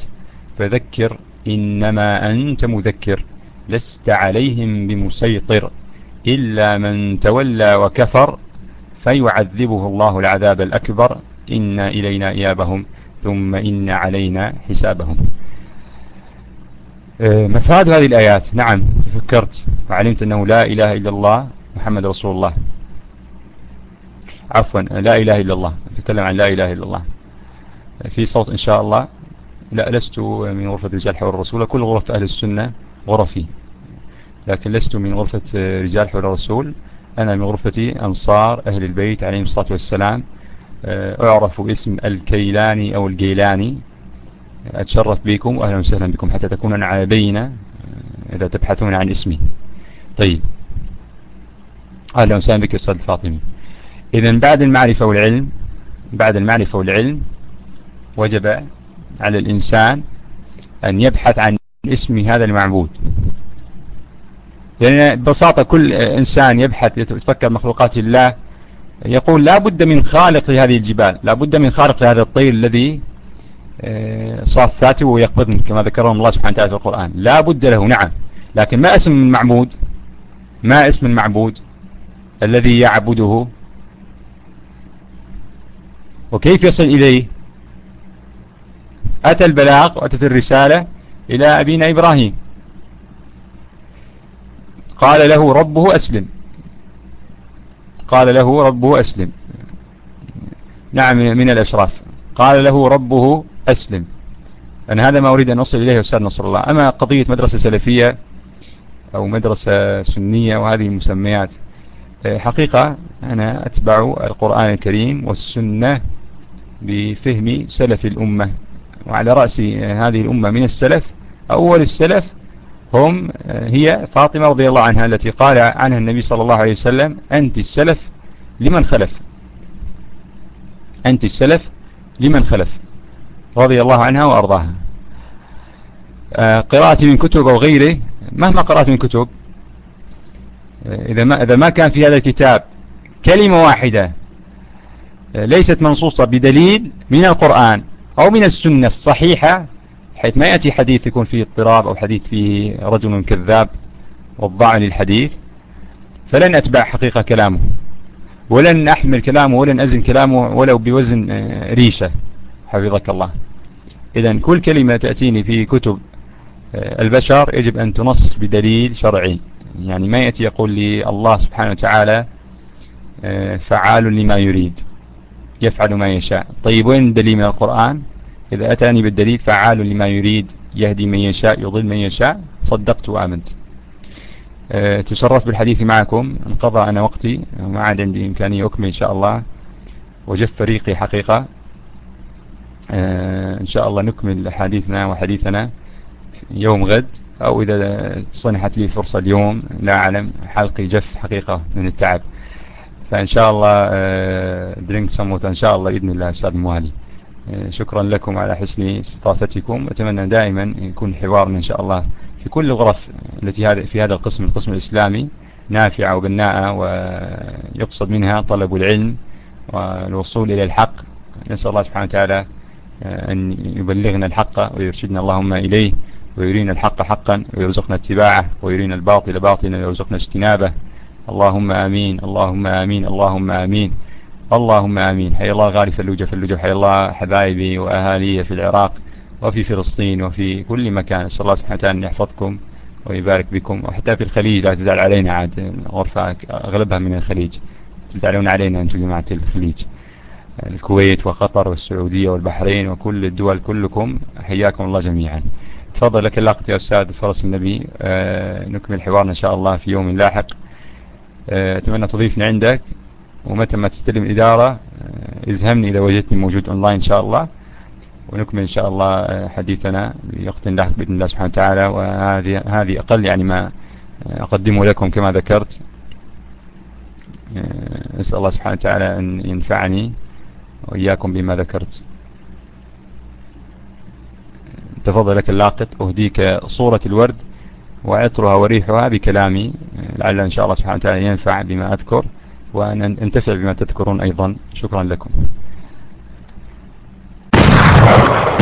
فذكر إنما أنت مذكر لست عليهم بمسيطر إلا من تولى وكفر فيعذبه الله العذاب الأكبر إن إلينا إيابهم ثم إن علينا حسابهم. مفاد هذه الآيات، نعم تفكرت وعلمت أنه لا إله إلا الله محمد رسول الله، عفوا لا إله إلا الله، أتكلم عن لا إله إلا الله في صوت إن شاء الله. لا، لست من غرفة رجال حول الرسول، كل غرفة أهل السنة غرفي، لكن لست من غرفة رجال حول الرسول، أنا من غرفة أنصار أهل البيت عليهم الصلاة والسلام. أعرف اسم الكيلاني أو الجيلاني. أتشرف بكم وأهلا وسهلا بكم حتى تكونون على بينة إذا تبحثون عن اسمي. طيب، أهلا وسهلا بك أستاذ الفاطمي. إذن بعد المعرفة والعلم بعد المعرفة والعلم وجب على الإنسان أن يبحث عن اسم هذا المعبود. يعني ببساطة كل إنسان يبحث يتفكر مخلوقات الله يقول لا بد من خالق لهذه الجبال، لا بد من خالق لهذا الطير الذي صافاته ويقبضن كما ذكره الله سبحانه وتعالى في القرآن، لا بد له. نعم، لكن ما اسم المعبود؟ ما اسم المعبود الذي يعبده؟ وكيف يصل إليه؟ أتى البلاغ وأتت الرسالة إلى أبينا إبراهيم، قال له ربه أسلم، قال له ربه أسلم. نعم، من الأشراف قال له ربه أسلم. أنا هذا ما أريد أن أصل إليه أستاذ نصر الله. أما قضية مدرسة سلفية أو مدرسة سنية وهذه المسميات، حقيقة أنا أتبع القرآن الكريم والسنة بفهم سلف الأمة، وعلى رأس هذه الأمة من السلف أول السلف هم هي فاطمة رضي الله عنها التي قال عنها النبي صلى الله عليه وسلم أنت السلف لمن خلف، أنت السلف لمن خلف، رضي الله عنها وأرضاها. قراءة من كتب أو غيره، مهما قرأت من كتب، إذا ما, إذا ما كان في هذا الكتاب كلمة واحدة ليست منصوصة بدليل من القرآن أو من السنة الصحيحة، حيث ما يأتي حديث يكون فيه اضطراب أو حديث فيه رجل كذاب والضع للحديث، فلن أتبع حقيقة كلامه، ولن أحمل كلامه، ولن أزن كلامه ولو بوزن ريشة حفظك الله. إذن كل كلمة تأتيني في كتب البشر يجب أن تنص بدليل شرعي. يعني ما يأتي يقول لي الله سبحانه وتعالى فعال لما يريد يفعل ما يشاء. طيب وين الدليل من القرآن؟ إذا أتاني بالدليل فعال لما يريد يهدي من يشاء يضل من يشاء صدقت وآمنت. أه تشرفت بالحديث معكم، انقضى أنا وقتي وما عاد عندي إمكانية أكمل إن شاء الله، وجف فريقي حقيقة. أه إن شاء الله نكمل حديثنا وحديثنا يوم غد، أو إذا صنحت لي فرصة اليوم لا أعلم، حلقي جف حقيقة من التعب. فإن شاء الله درينك سموت إن شاء الله بإذن الله أستاذ موالي. شكرا لكم على حسن استضافتكم، أتمنى دائما يكون حوارنا إن شاء الله في كل الغرف التي في هذا القسم القسم الإسلامي نافعة وبناءة، ويقصد منها طلب العلم والوصول إلى الحق. نسأل الله سبحانه وتعالى أن يبلغنا الحق ويرشدنا اللهم إليه، ويرينا الحق حقا ويرزقنا اتباعه، ويرينا الباطل باطلا ويرزقنا اجتنابه. اللهم آمين اللهم آمين اللهم آمين اللهم آمين. حي الله غالي فلوجة فلوجة، حي الله حبايبي وأهالي في العراق وفي فلسطين وفي كل مكان. أسأل الله سبحانه وتعالى أن يحفظكم ويبارك بكم، وحتى في الخليج لا تزعل علينا، عاد غرفة أغلبها من الخليج، تزعلون علينا أنتم جماعة الخليج، الكويت وقطر والسعودية والبحرين وكل الدول، كلكم حياكم الله جميعا. تفضل لك اللقط يا أستاذ فرس النبي. آه نكمل حوارنا إن شاء الله في يوم لاحق. آه أتمنى تضيفني عندك، ومتى ما تستلم الإدارة آه ازهمني إذا وجدتني موجود أونلاين إن شاء الله، ونكمل إن شاء الله آه حديثنا بوقت لاحق بإذن الله سبحانه وتعالى. وهذه هذه أقل يعني ما أقدمه لكم كما ذكرت. آه أسأل الله سبحانه وتعالى أن ينفعني وإياكم بما ذكرت. تفضل لك اللاقط، أهديك صورة الورد وعطرها وريحها بكلامي، لعل إن شاء الله سبحانه وتعالى ينفع بما أذكر وأن أنتفع بما تذكرون أيضا. شكرا لكم.